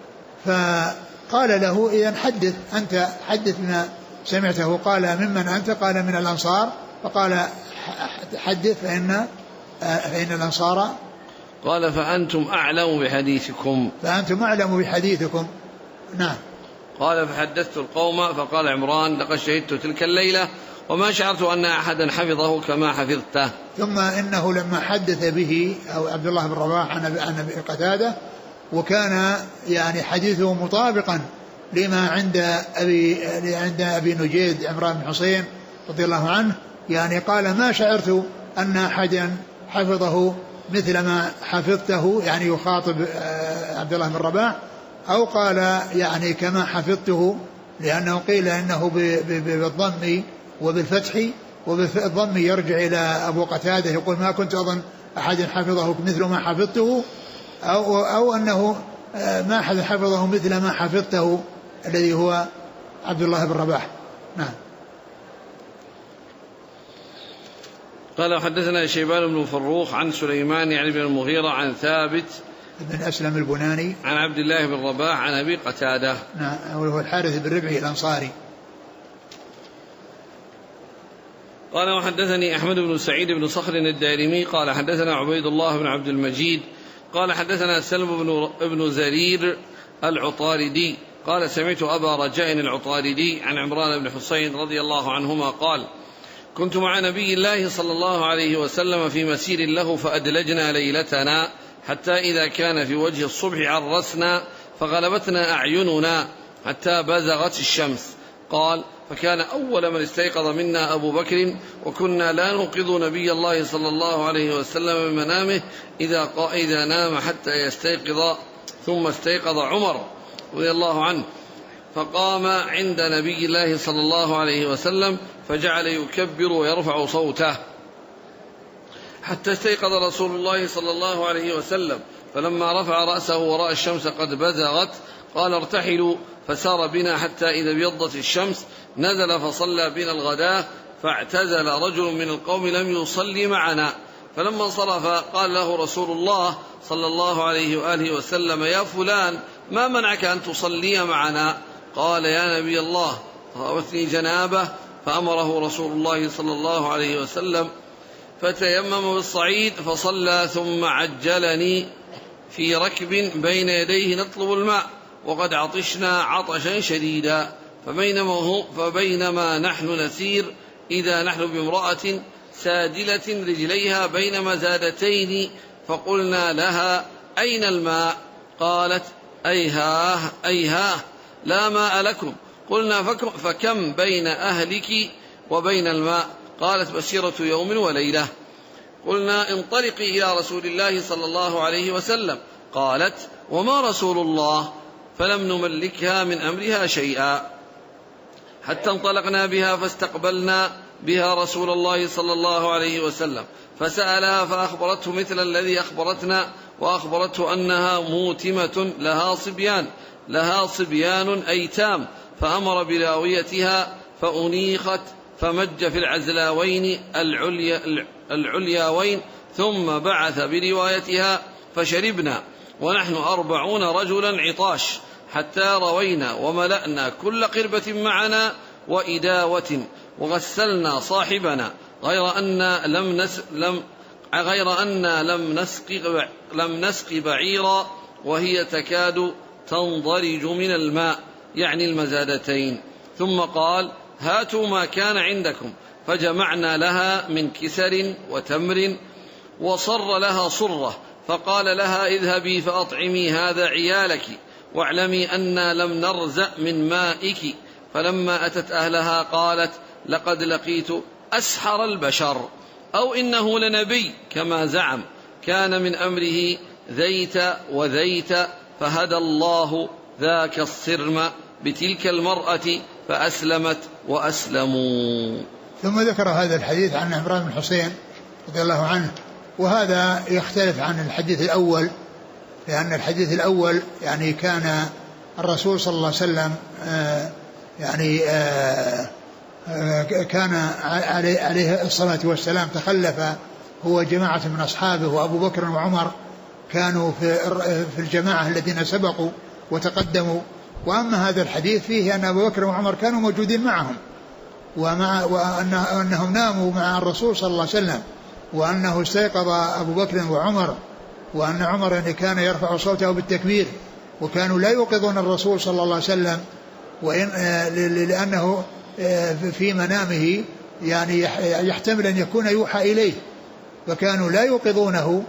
فقال له إذن حدث أنت، حدث ما سمعته. قال ممن أنت؟ قال من الأنصار. فقال حدث فإن الأنصار. قال فأنتم أعلم بحديثكم. نعم. قال فحدثت القوم. فقال عمران لقد شهدت تلك الليلة وما شعرت أن أحدا حفظه كما حفظته. ثم إنه لما حدث به أو عبد الله بن رواح عن أبي قتادة وكان يعني حديثه مطابقا لما عند أبي نجيد عمران بن حسين رضي الله عنه، يعني قال ما شعرت أن أحدا حفظه مثل ما حفظته، يعني يخاطب عبد الله بن رباح، أو قال يعني كما حفظته، لأنه قيل إنه بالضم وبالفتح، وبالضم يرجع إلى أبو قتادة يقول ما كنت أظن أحد حفظه مثل ما حفظته، أو أنه ما أحد حفظه مثل ما حفظته الذي هو عبد الله بن رباح. نعم. قال حدثنا شيبان بن فروخ عن سليمان يعني بن المغيرة عن ثابت بن أسلم البناني عن عبد الله بن رباح عن أبي قتادة. نعم. وهو الحارث بن ربعي الأنصاري. قال وحدثني أحمد بن سعيد بن صخر الدارمي قال حدثنا عبيد الله بن عبد المجيد قال حدثنا سلم بن زرير العطاردي قال سمعت أبا رجاء العطاردي عن عمران بن حسين رضي الله عنهما قال كنت مع نبي الله صلى الله عليه وسلم في مسير له فأدلجنا ليلتنا حتى إذا كان في وجه الصبح عرسنا فغلبتنا أعيننا حتى بزغت الشمس. قال فكان أول من استيقظ منا أبو بكر وكنا لا نوقظ نبي الله صلى الله عليه وسلم من منامه إذا نام حتى يستيقظ. ثم استيقظ عمر رضي الله عنه فقام عند نبي الله صلى الله عليه وسلم فجعل يكبر ويرفع صوته حتى استيقظ رسول الله صلى الله عليه وسلم فلما رفع رأسه ورأى الشمس قد بزغت قال ارتحلوا فسار بنا حتى إذا ابيضت الشمس نزل فصلى بنا الغداة فاعتزل رجل من القوم لم يصلي معنا فلما انصرف قال له رسول الله صلى الله عليه وآله وسلم يا فلان ما منعك أن تصلي معنا؟ قال يا نبي الله راوتني جنابة فأمره رسول الله صلى الله عليه وسلم فتيمم بالصعيد فصلى ثم عجلني في ركب بين يديه نطلب الماء وقد عطشنا عطشا شديدا فبينما نحن نسير إذا نحن بامرأة سادلة رجليها بين مزادتين فقلنا لها أين الماء؟ قالت أيها لا ماء لكم. قلنا فكم بين أهلك وبين الماء؟ قالت مسيرة يوم وليلة. قلنا انطلقي إلى رسول الله صلى الله عليه وسلم. قالت وما رسول الله؟ فلم نملكها من أمرها شيئا حتى انطلقنا بها فاستقبلنا بها رسول الله صلى الله عليه وسلم فسألها فأخبرته مثل الذي أخبرتنا وأخبرته أنها موتمة لها صبيان أيتام فأمر براويتها فأنيخت فمج في العزلاوين العلياوين ثم بعث بروايتها فشربنا ونحن 40 رجلا عطاش حتى روينا وملأنا كل قربة معنا وإداوة وغسلنا صاحبنا غير أن لم نسق بعيرا وهي تكاد تنضرج من الماء يعني المزادتين. ثم قال هاتوا ما كان عندكم فجمعنا لها من كسر وتمر وصر لها صرة فقال لها اذهبي فأطعمي هذا عيالك واعلمي أنا لم نرزأ من مائك. فلما أتت أهلها قالت لقد لقيت أسحر البشر أو إنه لنبي كما زعم كان من أمره ذيت وذيت فهدى الله ذاك الصرم بتلك المرأة فأسلمت وأسلموا. ثم ذكر هذا الحديث عن عمران بن حسين رضي الله عنه وهذا يختلف عن الحديث الأول لأن الحديث الأول يعني كان الرسول صلى الله عليه وسلم كان عليه الصلاة والسلام تخلف هو جماعة من أصحابه وأبو بكر وعمر كانوا في الجماعة الذين سبقوا وتقدموا. وأما هذا الحديث فيه أن أبو بكر وعمر كانوا موجودين معهم وأنهم ناموا مع الرسول صلى الله عليه وسلم وأنه استيقظ أبو بكر وعمر وأن عمر يعني كان يرفع صوته بالتكبير وكانوا لا يوقظون الرسول صلى الله عليه وسلم لأنه في منامه يعني يحتمل أن يكون يوحى إليه فكانوا لا يوقظونه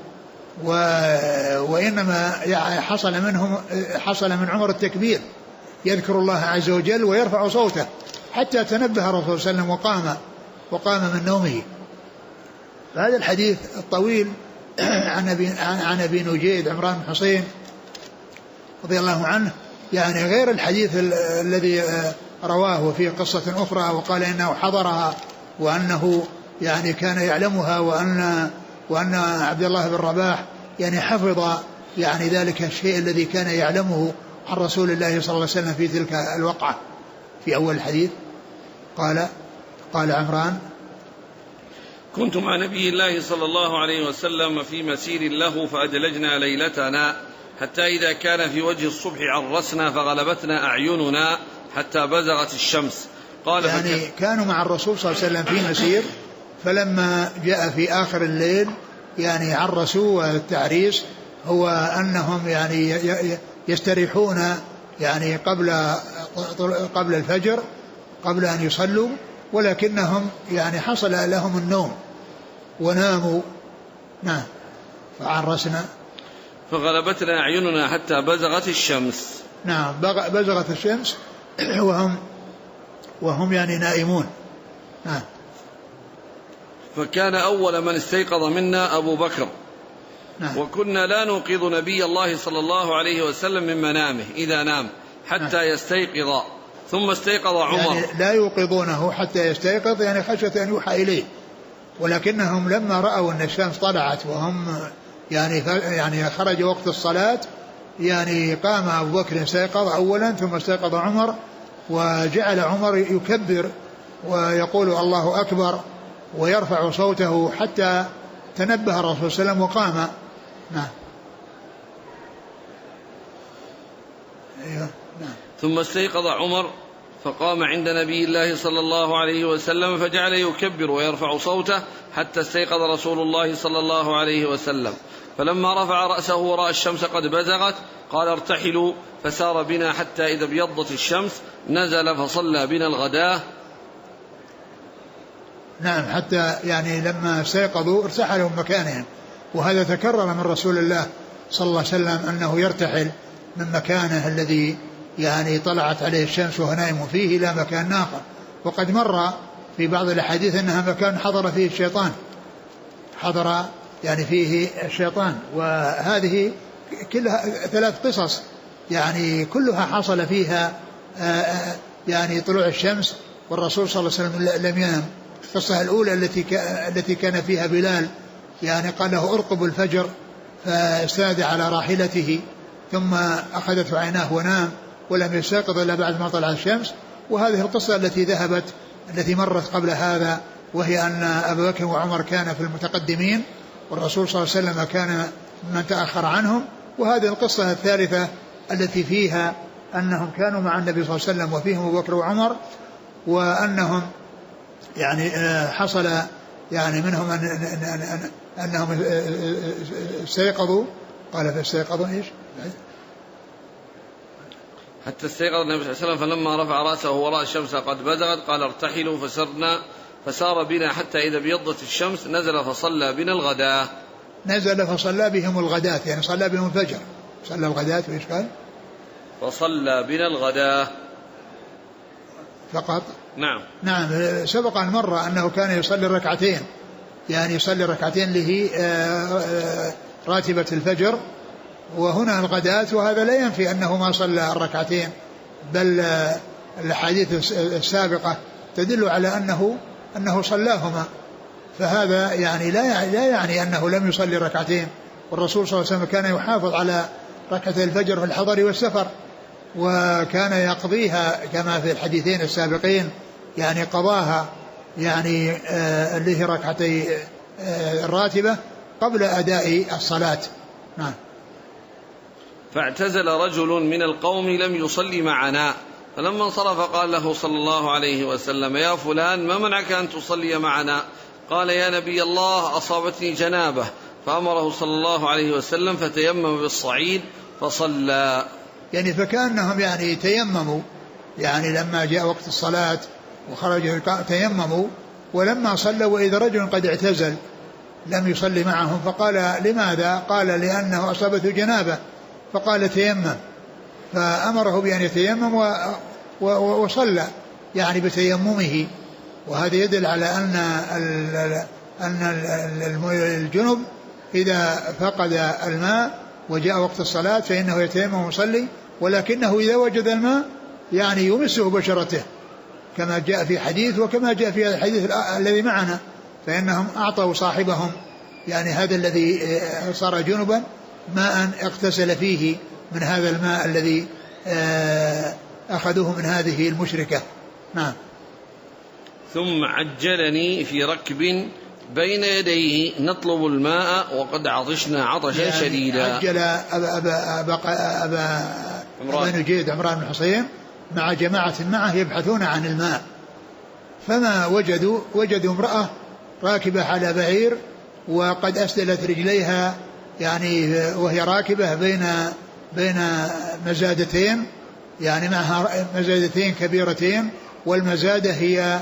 وإنما حصل من عمر التكبير يذكر الله عز وجل ويرفع صوته حتى تنبه الرسول صلى الله عليه وسلم وقام من نومه. فهذا الحديث الطويل عن أبي نجيد عمران بن حسين رضي الله عنه يعني غير الحديث الذي رواه في قصة أخرى وقال إنه حضرها وأنه يعني كان يعلمها وأن عبد الله بن رباح يعني حفظ يعني ذلك الشيء الذي كان يعلمه عن رسول الله صلى الله عليه وسلم في تلك الوقعة في أول الحديث. قال عمران: كنت مع نبي الله صلى الله عليه وسلم في مسير له فأدلجنا ليلتنا حتى إذا كان في وجه الصبح عرسنا فغلبتنا أعيننا حتى بزغت الشمس. قال يعني كانوا مع الرسول صلى الله عليه وسلم في مسير، فلما جاء في آخر الليل يعني عرسوا. والتعريس هو أنهم يعني يستريحون يعني قبل الفجر قبل أن يصلوا، ولكنهم يعني حصل لهم النوم وناموا. نعم. فعرسنا فغلبتنا أعيننا حتى بزغت الشمس. نعم بزغت الشمس وهم يعني نائمون. نعم. فكان أول من استيقظ منا أبو بكر. نعم. وكنا لا نوقظ نبي الله صلى الله عليه وسلم من منامه إذا نام حتى يستيقظ، ثم استيقظ عمر. يعني لا يوقظونه حتى يستيقظ يعني خشية أن يوحى إليه، ولكنهم لما رأوا أن الشمس طلعت وهم يعني خرج وقت الصلاة يعني قام أبو بكر استيقظ أولا، ثم استيقظ عمر، وجعل عمر يكبر ويقول الله أكبر ويرفع صوته حتى تنبه الرسول صلى الله عليه وسلم وقام. نعم. أيوه. نعم. ثم استيقظ عمر فقام عند نبي الله صلى الله عليه وسلم فجعل يكبر ويرفع صوته حتى استيقظ رسول الله صلى الله عليه وسلم، فلما رفع رأسه ورأى الشمس قد بزغت قال: ارتحلوا، فسار بنا حتى إذا ابيضت الشمس نزل فصلى بنا الغداة. نعم. حتى يعني لما استيقظوا ارتحلوا من مكانهم، وهذا تكرر من رسول الله صلى الله عليه وسلم أنه يرتحل من مكانه الذي يعني طلعت عليه الشمس وهو نائم فيه إلى مكان آخر. وقد مر في بعض الأحاديث أنها مكان حضر فيه الشيطان، حضر يعني فيه الشيطان. وهذه كلها 3 قصص يعني كلها حصل فيها يعني طلوع الشمس والرسول صلى الله عليه وسلم لم ينم. القصة الأولى التي كان فيها بلال يعني قال له: ارقب الفجر، فاستند على راحلته ثم أخذته عيناه ونام ولم يستيقظ إلا بعد ما طلع الشمس. وهذه القصة التي مرت قبل هذا، وهي أن أبا بكر وعمر كان في المتقدمين والرسول صلى الله عليه وسلم كان من تأخر عنهم. وهذه القصة الثالثة التي فيها أنهم كانوا مع النبي صلى الله عليه وسلم وفيهم أبو بكر وعمر، وأنهم يعني حصل يعني منهم أنهم استيقظوا. قال: فاستيقظوا إيش؟ حتى استيقظ النبي صلى الله عليه وسلم فلما رفع رأسه ورأى الشمس قد بزغت قال: ارتحلوا، فسار بنا حتى إذا ابيضت الشمس نزل فصلى بنا الغداة. نزل فصلى بهم الغداة، يعني صلى بهم الفجر، صلى الغداة. وإيش قال؟ فصلى بنا الغداة فقط. نعم. سبق أن مر أنه كان يصلي ركعتين، يعني يصلي ركعتين له راتبة الفجر، وهنا الغداة. وهذا لا ينفي أنه ما صلى الركعتين، بل الحديث السابقة تدل على أنه صلاهما. فهذا يعني لا يعني أنه لم يصلي ركعتين. والرسول صلى الله عليه وسلم كان يحافظ على ركعتي الفجر في الحضر والسفر، وكان يقضيها كما في الحديثين السابقين، يعني قضاها يعني اللي هي ركعتي الراتبة قبل أداء الصلاة. نعم. فاعتزل رجل من القوم لم يصلي معنا، فلما انصرف قال له صلى الله عليه وسلم: يا فلان، ما منعك أن تصلي معنا؟ قال: يا نبي الله، أصابتني جنابة. فأمره صلى الله عليه وسلم فتيمم بالصعيد فصلى. يعني فكأنهم يعني تيمموا، يعني لما جاء وقت الصلاة وخرجوا تيمموا، ولما صلوا وإذا رجل قد اعتزل لم يصلي معهم، فقال: لماذا؟ قال: لأنه أصابته جنابة. فقال: تيمم. فأمره بأن يتيمم وصلى يعني بتيممه. وهذا يدل على أن الجنب إذا فقد الماء وجاء وقت الصلاة فإنه يتيمم ويصلي، ولكنه إذا وجد الماء يعني يمسه بشرته كما جاء في حديث، وكما جاء في الحديث الذي معنا، فإنهم أعطوا صاحبهم يعني هذا الذي صار جنبا ماء اغتسل فيه من هذا الماء الذي أخذوه من هذه المشركة. نعم. ثم عجلني في ركب بين يديه نطلب الماء وقد عطشنا عطشا يعني شديدا. عجل أبا نجيد عمران بن حصين مع جماعة معه يبحثون عن الماء، فما وجدوا امرأة راكبة على بعير وقد أسدلت رجليها، يعني وهي راكبة بين مزادتين، يعني معها مزادتين كبيرتين، والمزادة هي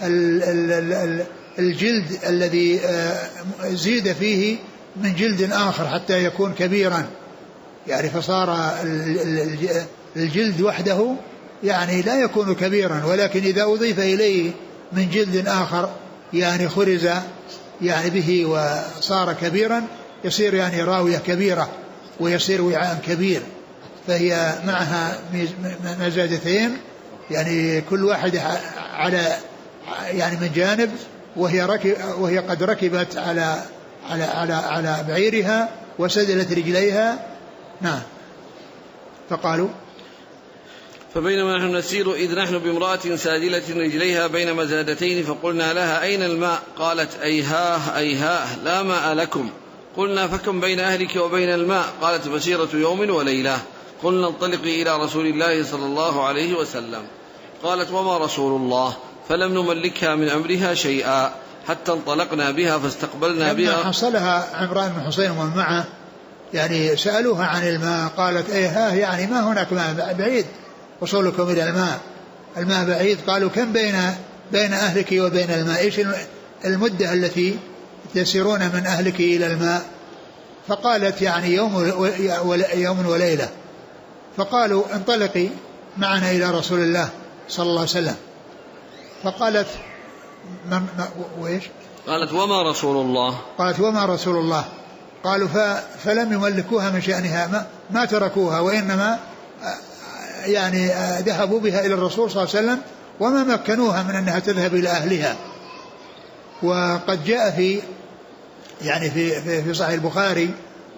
الجلد الذي زيد فيه من جلد آخر حتى يكون كبيرا، يعني فصار الجلد وحده يعني لا يكون كبيرا، ولكن إذا أضيف إليه من جلد آخر يعني خرز يعني به وصار كبيرا، يصير يعني راوية كبيرة ويصير وعاء كبير. فهي معها مزادتين، يعني كل واحدة على يعني من جانب، وهي قد ركبت على بعيرها وسدلت رجليها. نعم. فقالوا فبينما نحن نسير إذ نحن بامرأة سادلة رجليها بين مزادتين فقلنا لها أين الماء؟ قالت أيهاه أيهاه لا ماء لكم. قلنا فكم بين أهلك وبين الماء؟ قالت مسيرة يوم وليلة. قلنا انطلقي إلى رسول الله صلى الله عليه وسلم. قالت وما رسول الله؟ فلم نملكها من أمرها شيئا حتى انطلقنا بها فاستقبلنا بها. لما حصلها عمران بن حصين ومن معه يعني سألوها عن الماء، قالت أيهاه يعني ما هناك ماء، بعيد وصولكم إلى الماء بعيد. قالوا كم بين أهلك وبين الماء؟ إيش المدة التي تسيرون من أهلك إلى الماء؟ فقالت يعني يوم وليلة. فقالوا انطلقي معنا إلى رسول الله صلى الله عليه وسلم. فقالت وإيش؟ قالت وما رسول الله؟ قالت وما رسول الله؟ قالوا فلم يملكوها من شأنها، ما تركوها، وإنما يعني ذهبوا بها إلى الرسول صلى الله عليه وسلم وما مكنوها من أنها تذهب إلى أهلها. وقد جاء في يعني في صحيح البخاري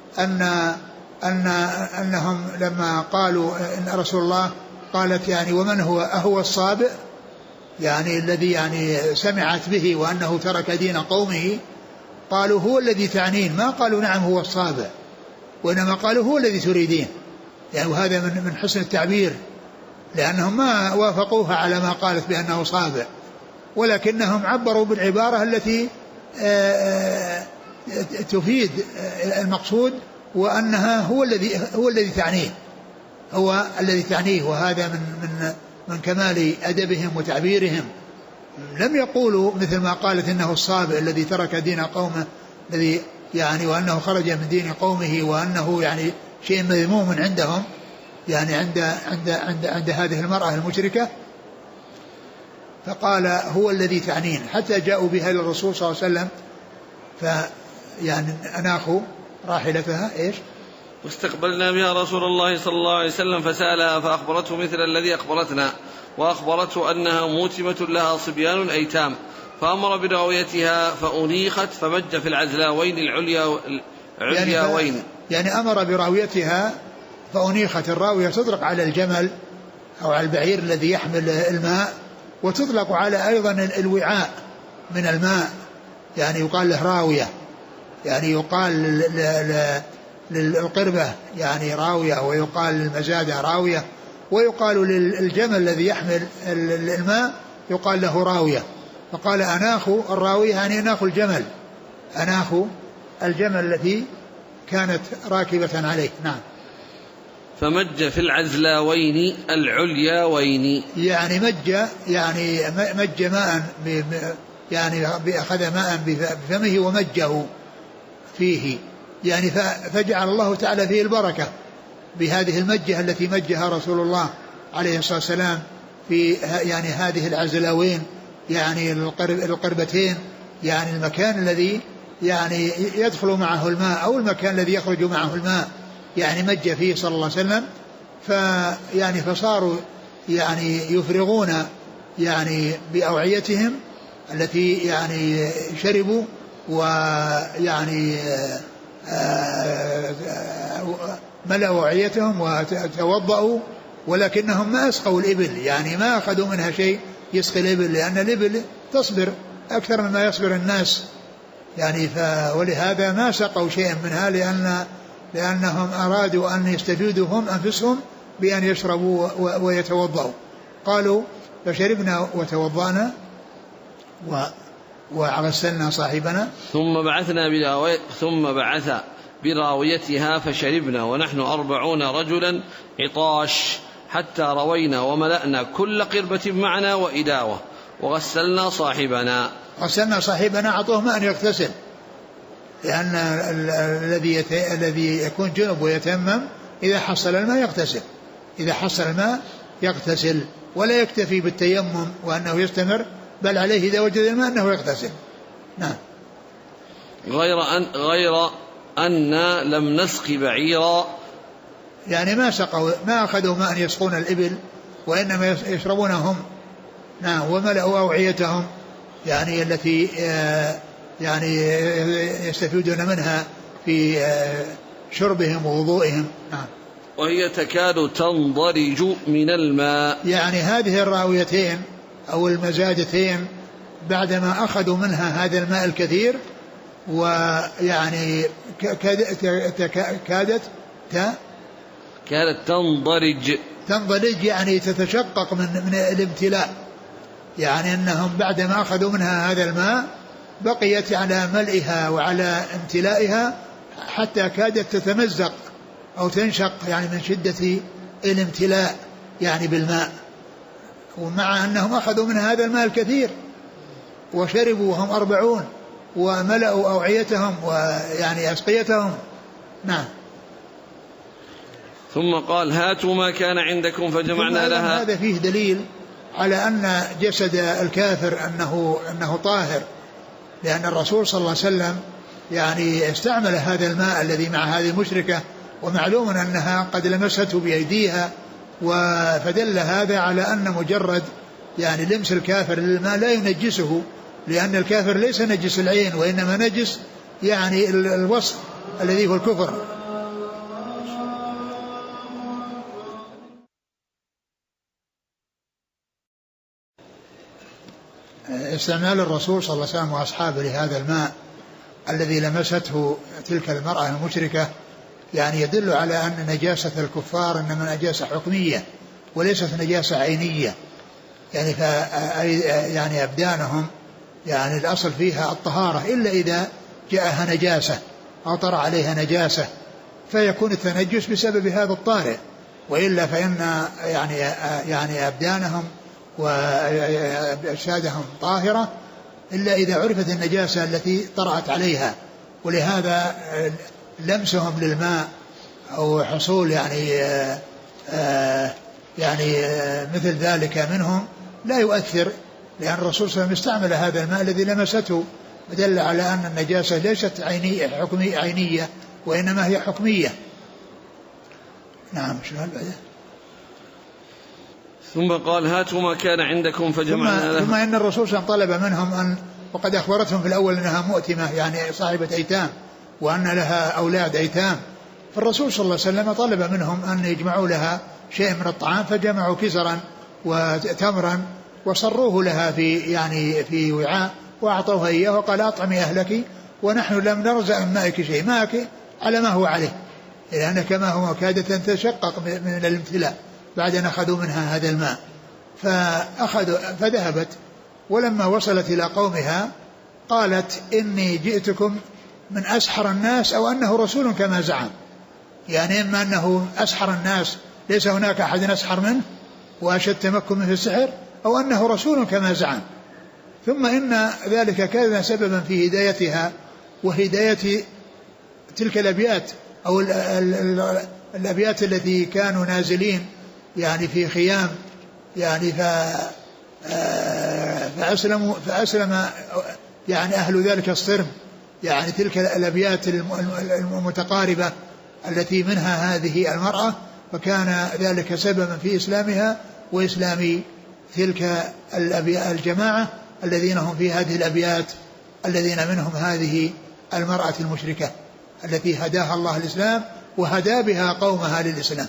أنهم لما قالوا إن رسول الله قالت يعني ومن هو أهو الصابئ، يعني الذي يعني سمعت به وأنه ترك دين قومه، قالوا هو الذي تعنين، ما قالوا نعم هو الصابئ، وإنما قالوا هو الذي تريدين، يعني وهذا من حسن التعبير، لأنهم ما وافقوها على ما قالت بأنه صابئ، ولكنهم عبروا بالعبارة التي تفيد المقصود، وأنها هو الذي تعنيه، وهذا من كمال أدبهم وتعبيرهم. لم يقولوا مثل ما قالت إنه الصابئ الذي ترك دين قومه، الذي يعني وأنه خرج من دين قومه، وأنه يعني شيء مذموم عندهم، يعني عند هذه المرأة المشركة. فقال هو الذي تعنين، حتى جاءوا بها إلى الرسول صلى الله عليه وسلم، فيعني أناخوا راحلتها إيش؟ واستقبلنا بها رسول الله صلى الله عليه وسلم فسألها فأخبرته مثل الذي أخبرتنا، وأخبرته أنها موتمة لها صبيان أيتام، فأمر براويتها فأنيخت فمج في العزلاوين العلياوين. يعني أمر براويتها فأنيخت. الراوية تطلق على الجمل أو على البعير الذي يحمل الماء، وتطلق على أيضا الوعاء من الماء، يعني يقال له راوية، يعني يقال للقربة يعني راوية، ويقال للمزادة راوية، ويقال للجمل الذي يحمل الماء يقال له راوية. فقال أناخ الراوية يعني أناخ الجمل التي كانت راكبة عليه. نعم. فمج في العزلاوين العلياوين، يعني مج ماء، يعني أخذ ماء بفمه ومجه فيه، يعني فجعل الله تعالى فيه البركة بهذه المجة التي مجها رسول الله عليه الصلاة والسلام في يعني هذه العزلاوين، يعني القربتين، يعني المكان الذي يعني يدخل معه الماء أو المكان الذي يخرج معه الماء، يعني مج فيه صلى الله عليه وسلم. يعني فصاروا يعني يفرغون يعني بأوعيتهم التي يعني شربوا، ويعني ملأوا أوعيتهم وتوضأوا، ولكنهم ما أسقوا الإبل، يعني ما أخذوا منها شيء يسقي الإبل، لأن الإبل تصبر أكثر مما يصبر الناس يعني، ولهذا ما سقوا شيئا منها، لأنهم أرادوا أن يستفيدوا هم أنفسهم بأن يشربوا ويتوضأوا. قالوا فشربنا وتوضأنا وغسلنا صاحبنا ثم بعث براويتها فشربنا ونحن 40 رجلا عطاش حتى روينا وملأنا كل قربة معنا وإداوة وغسلنا صاحبنا. أعطوه ماء يغتسل، لأن الذي يكون جنب ويتيمم إذا حصل الماء يغتسل، ولا يكتفي بالتيمم وأنه يستمر، بل عليه إذا وجد الماء أنه يغتسل. نعم. غير أن لم نسق بعيرا، يعني ما أخذوا ماء يسقون الإبل، وإنما يشربونهم. نعم. وملأوا أوعيتهم يعني التي يعني يستفيدون منها في شربهم ووضوئهم. نعم. وهي تكاد تنضرج من الماء، يعني هذه الراويتين أو المزادتين بعدما أخذوا منها هذا الماء الكثير، ويعني كادت تنضرج يعني تتشقق من الامتلاء، يعني أنهم بعدما أخذوا منها هذا الماء بقيت على ملئها وعلى امتلائها حتى كادت تتمزق أو تنشق يعني من شدة الامتلاء يعني بالماء، ومع أنهم أخذوا من هذا الماء الكثير وشربوا وهم 40 وملأوا أوعيتهم ويعني أسقيتهم. نعم. ثم قال هاتوا ما كان عندكم فجمعنا لها. هذا فيه دليل على أن جسد الكافر أنه طاهر، لأن الرسول صلى الله عليه وسلم يعني استعمل هذا الماء الذي مع هذه المشركة، ومعلوم أنها قد لمسته بأيديها، فدل هذا على أن مجرد يعني لمس الكافر للماء لا ينجسه، لأن الكافر ليس نجس العين، وإنما نجس يعني الوصف الذي هو الكفر. استعمال الرسول صلى الله عليه وسلم وأصحابه لهذا الماء الذي لمسته تلك المرأة المشركة يعني يدل على أن نجاسة الكفار إنما نجاسة حكمية وليست نجاسة عينية، يعني يعني أبدانهم يعني الأصل فيها الطهارة، إلا إذا جاءها نجاسة أو طرأ عليها نجاسة فيكون التنجس بسبب هذا الطارئ، وإلا فإن يعني أبدانهم وأجسادهم طاهرة إلا إذا عرفت النجاسة التي طرأت عليها. ولهذا لمسهم للماء أو حصول يعني مثل ذلك منهم لا يؤثر، لأن الرسول صلى الله عليه وسلم استعمل هذا الماء الذي لمسته، ودل على أن النجاسة ليست عينية وإنما هي حكمية. نعم. شو بعده؟ ثم قال هاتوا ما كان عندكم فجمعنا لها. ثم إن الرسول صلى الله عليه وسلم طلب منهم وقد أخبرتهم في الأول أنها مؤتمة يعني صاحبة أيتام وأن لها أولاد أيتام، فالرسول صلى الله عليه وسلم طلب منهم أن يجمعوا لها شيء من الطعام، فجمعوا كزرا وتمرا وصروه لها في وعاء وأعطوها إياه وقال أطعمي أهلك ونحن لم نرزق من مائك شيء، ماءك على ما هو عليه، لأنك ما هو كادت أن تشقق من الامتلاء بعد أن أخذوا منها هذا الماء. فذهبت، ولما وصلت إلى قومها قالت إني جئتكم من أسحر الناس أو أنه رسول كما زعم، يعني إما أنه أسحر الناس ليس هناك أحد أسحر منه وأشد تمكن في السحر، أو أنه رسول كما زعم. ثم إن ذلك كان سببا في هدايتها وهداية تلك الأبيات أو الأبيات التي كانوا نازلين يعني في خيام يعني فأسلم يعني أهل ذلك الصرم، يعني تلك الأبيات المتقاربة التي منها هذه المرأة، فكان ذلك سببا في إسلامها وإسلام تلك الجماعة الذين هم في هذه الأبيات، الذين منهم هذه المرأة المشركة التي هداها الله الإسلام وهدى بها قومها للإسلام.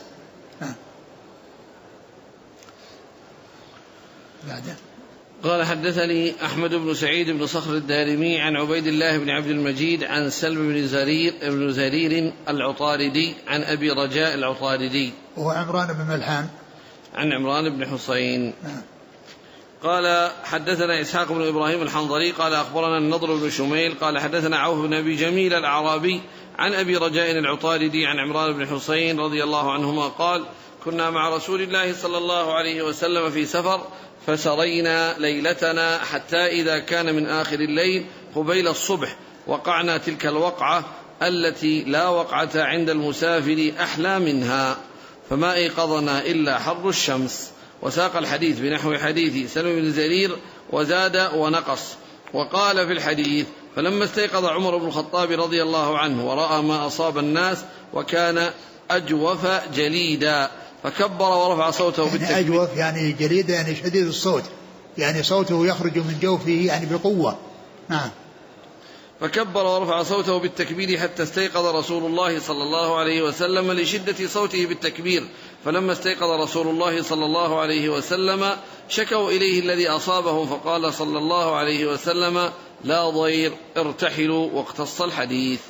قال حدثني أحمد بن سعيد بن صخر الدارمي عن عبيد الله بن عبد المجيد عن سلم بن زرير العطاردي عن أبي رجاء العطاردي وهو عمران بن ملحان عن عمران بن حسين. قال حدثنا إسحاق بن إبراهيم الحنظلي قال أخبرنا النضر بن شميل قال حدثنا عوف بن أبي جميل الأعرابي عن أبي رجاء العطاردي عن عمران بن حسين رضي الله عنهما قال كنا مع رسول الله صلى الله عليه وسلم في سفر فسرينا ليلتنا حتى إذا كان من آخر الليل قبيل الصبح وقعنا تلك الوقعة التي لا وقعة عند المسافر أحلى منها فما أيقظنا إلا حر الشمس. وساق الحديث بنحو حديث سلم بن زرير وزاد ونقص. وقال في الحديث فلما استيقظ عمر بن الخطاب رضي الله عنه ورأى ما أصاب الناس وكان أجوف جليدا فكبر ورفع صوته بالتكبير. يعني أجوف يعني جليدا يعني شديد الصوت يعني صوته يخرج من جوفه يعني بقوة. نعم. فكبر ورفع صوته بالتكبير حتى استيقظ رسول الله صلى الله عليه وسلم لشدة صوته بالتكبير فلما استيقظ رسول الله صلى الله عليه وسلم شكوا إليه الذي أصابهم فقال صلى الله عليه وسلم لا ضير ارتحلوا واقتص الحديث.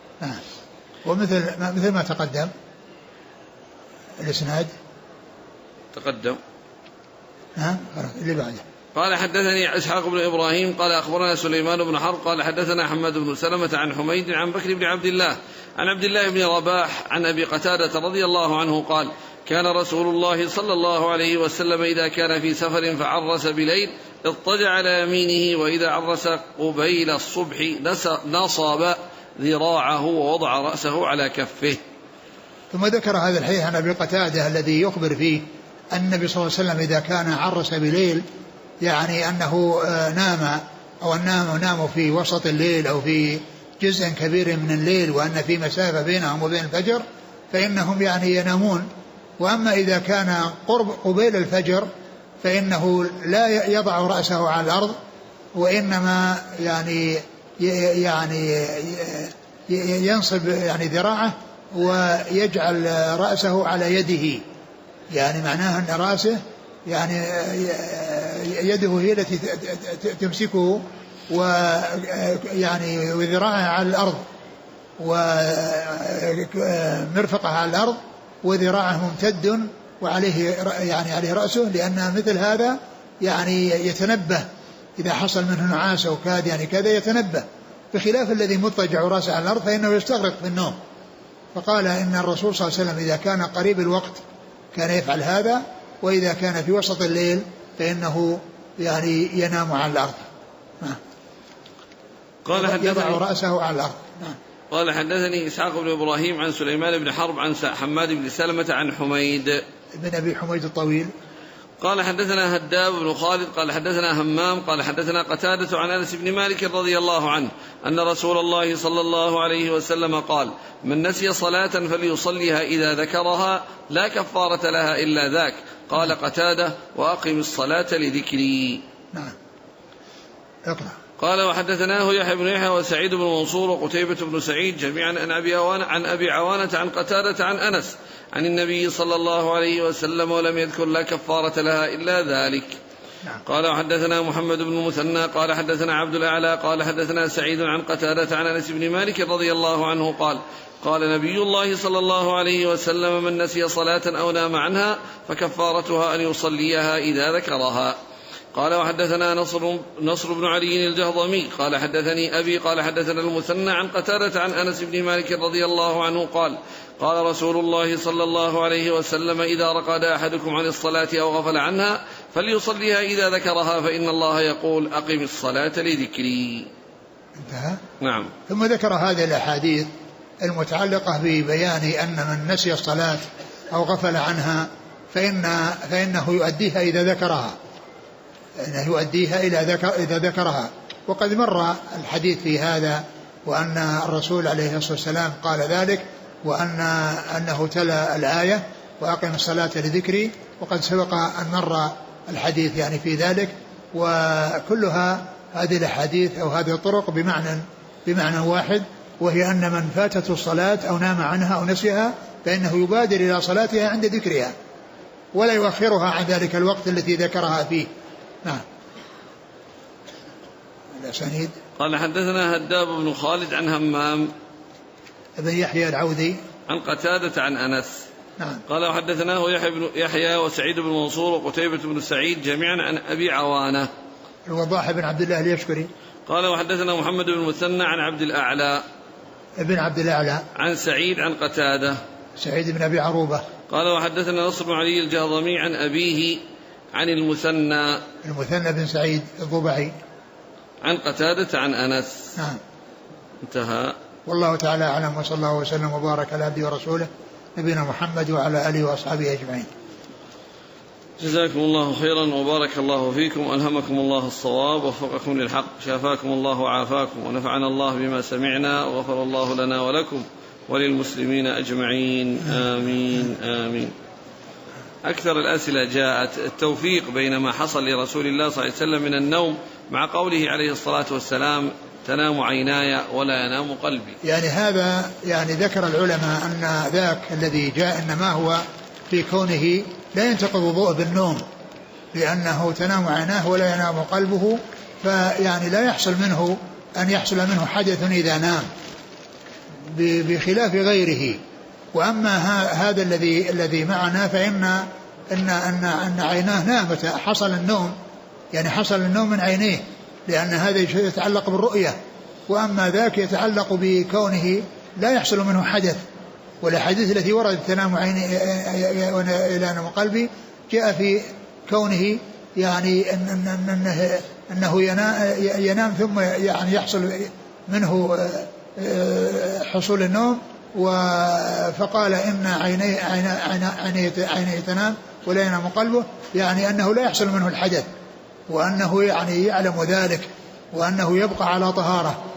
ومثل ما تقدم الإسناد تقدم. اللي بعده قال حدثني إسحاق بن إبراهيم قال أخبرنا سليمان بن حرب قال حدثنا حماد بن سلمة عن حميد عن بكر بن عبد الله عن عبد الله بن رباح عن أبي قتادة رضي الله عنه قال كان رسول الله صلى الله عليه وسلم إذا كان في سفر فعرس بليل اضطجع على يمينه وإذا عرس قبيل الصبح نصب ذراعه ووضع رأسه على كفه. ثم ذكر هذا الحديث عن أبي قتادة الذي يخبر فيه أن النبي صلى الله عليه وسلم إذا كان عرس بليل يعني أنه نام أو نام في وسط الليل أو في جزء كبير من الليل وأن في مسافة بينهم وبين الفجر فإنهم يعني ينامون. وأما إذا كان قبيل الفجر فإنه لا يضع رأسه على الأرض وإنما يعني ينصب يعني ذراعه ويجعل رأسه على يده يعني معناها أن رأسه يعني يده هي التي تمسكه ويعني وذراعه على الأرض ومرفقه على الأرض وذراعه ممتد وعليه يعني عليه رأسه لأن مثل هذا يعني يتنبه إذا حصل منه نعاس أو كاد يعني كذا يتنبه بخلاف الذي مضطجع رأسه على الأرض فإنه يستغرق في النوم. فقال إن الرسول صلى الله عليه وسلم إذا كان قريب الوقت كان يفعل هذا وإذا كان في وسط الليل فإنه يعني ينام على الأرض. قال يضع رأسه على الأرض. قال حدثني إسحاق بن إبراهيم عن سليمان بن حرب عن حماد بن سلمة عن حميد بن أبي حميد الطويل قال حدثنا هداب بن خالد قال حدثنا همام قال حدثنا قتادة عن أنس بن مالك رضي الله عنه أن رسول الله صلى الله عليه وسلم قال من نسي صلاة فليصليها إذا ذكرها لا كفارة لها إلا ذاك. قال قتادة وأقم الصلاة لذكري. نعم. اقرأ. قال وحدثناه يحيى بن يحيى وسعيد بن منصور وقتيبة بن سعيد جميعا عن أبي عوانة عن قتادة عن أنس عن النبي صلى الله عليه وسلم ولم يذكر لا كفارة لها إلا ذلك. قال وحدثنا محمد بن المثنى قال حدثنا عبد الأعلى قال حدثنا سعيد عن قتادة عن أنس بن مالك رضي الله عنه قال قال نبي الله صلى الله عليه وسلم من نسي صلاة أو نام عنها فكفارتها أن يصليها إذا ذكرها. قال وحدثنا نصر بن علي الجهضمي قال حدثني أبي قال حدثنا المثنى عن قتادة عن أنس بن مالك رضي الله عنه قال قال رسول الله صلى الله عليه وسلم إذا رقد أحدكم عن الصلاة أو غفل عنها فليصليها إذا ذكرها فإن الله يقول أقم الصلاة لذكري. انتهى. نعم. ثم ذكر هذه الأحاديث المتعلقة ببيان أن من نسي الصلاة أو غفل عنها فإنه يؤديها إذا ذكرها إنه يؤديها إذا ذكرها. وقد مر الحديث في هذا وأن الرسول عليه الصلاة والسلام قال ذلك وأنه تلا الآية وأقم الصلاة لذكري وقد سبق أن مر الحديث يعني في ذلك. وكلها هذه الأحاديث أو هذه الطرق بمعنى واحد وهي أن من فاتته الصلاة أو نام عنها أو نسيها فإنه يبادر إلى صلاتها عند ذكرها ولا يؤخرها عن ذلك الوقت التي ذكرها فيه. نعم. الأسانيد. قال حدثنا هداب بن خالد عن همام ابن يحيى العوذي عن قتادة عن أنس. نعم. قال وحدثناه يحيى وسعيد بن منصور وقتيبة بن سعيد جميعا عن أبي عوانة الوضاح بن عبد الله اليشكري. قال وحدثنا محمد بن المثنى عن عبد الأعلى ابن عبد الأعلى عن سعيد عن قتادة سعيد بن أبي عروبة. قال وحدثنا نصر بن علي الجهضمي عن أبيه عن المثنى بن سعيد الضبعي عن قتادة عن أنس. نعم. انتهى. والله تعالى أعلم، وصلى الله وسلم وبارك على عبده ورسوله نبينا محمد وعلى آله وأصحابه أجمعين. جزاكم الله خيرا وبارك الله فيكم، ألهمكم الله الصواب ووفقكم للحق، شافاكم الله وعافاكم، ونفعنا الله بما سمعنا، وغفر الله لنا ولكم وللمسلمين أجمعين، آمين آمين. أكثر الأسئلة جاءت التوفيق بين ما حصل لرسول الله صلى الله عليه وسلم من النوم مع قوله عليه الصلاة والسلام تنام عيناي ولا ينام قلبي. يعني هذا يعني ذكر العلماء أن ذاك الذي جاء إنما هو في كونه لا ينتقض وضوء بالنوم، لأنه تنام عيناه ولا ينام قلبه، فيعني لا يحصل منه أن يحصل منه حدث إذا نام بخلاف غيره. وأما هذا الذي معنا فإن أن عيناه نامت، حصل النوم، يعني حصل النوم من عينيه، لأن هذا يتعلق بالرؤية، وأما ذاك يتعلق بكونه لا يحصل منه حدث. والحديث التي ورد تنام عيني إلى نوم قلبي جاء في كونه يعني أنه ينام ثم يعني يحصل منه حصول النوم، فقال إن عينيه تنام ولا ينام قلبه، يعني أنه لا يحصل منه الحدث، وأنه يعني يعلم ذلك، وأنه يبقى على طهارة.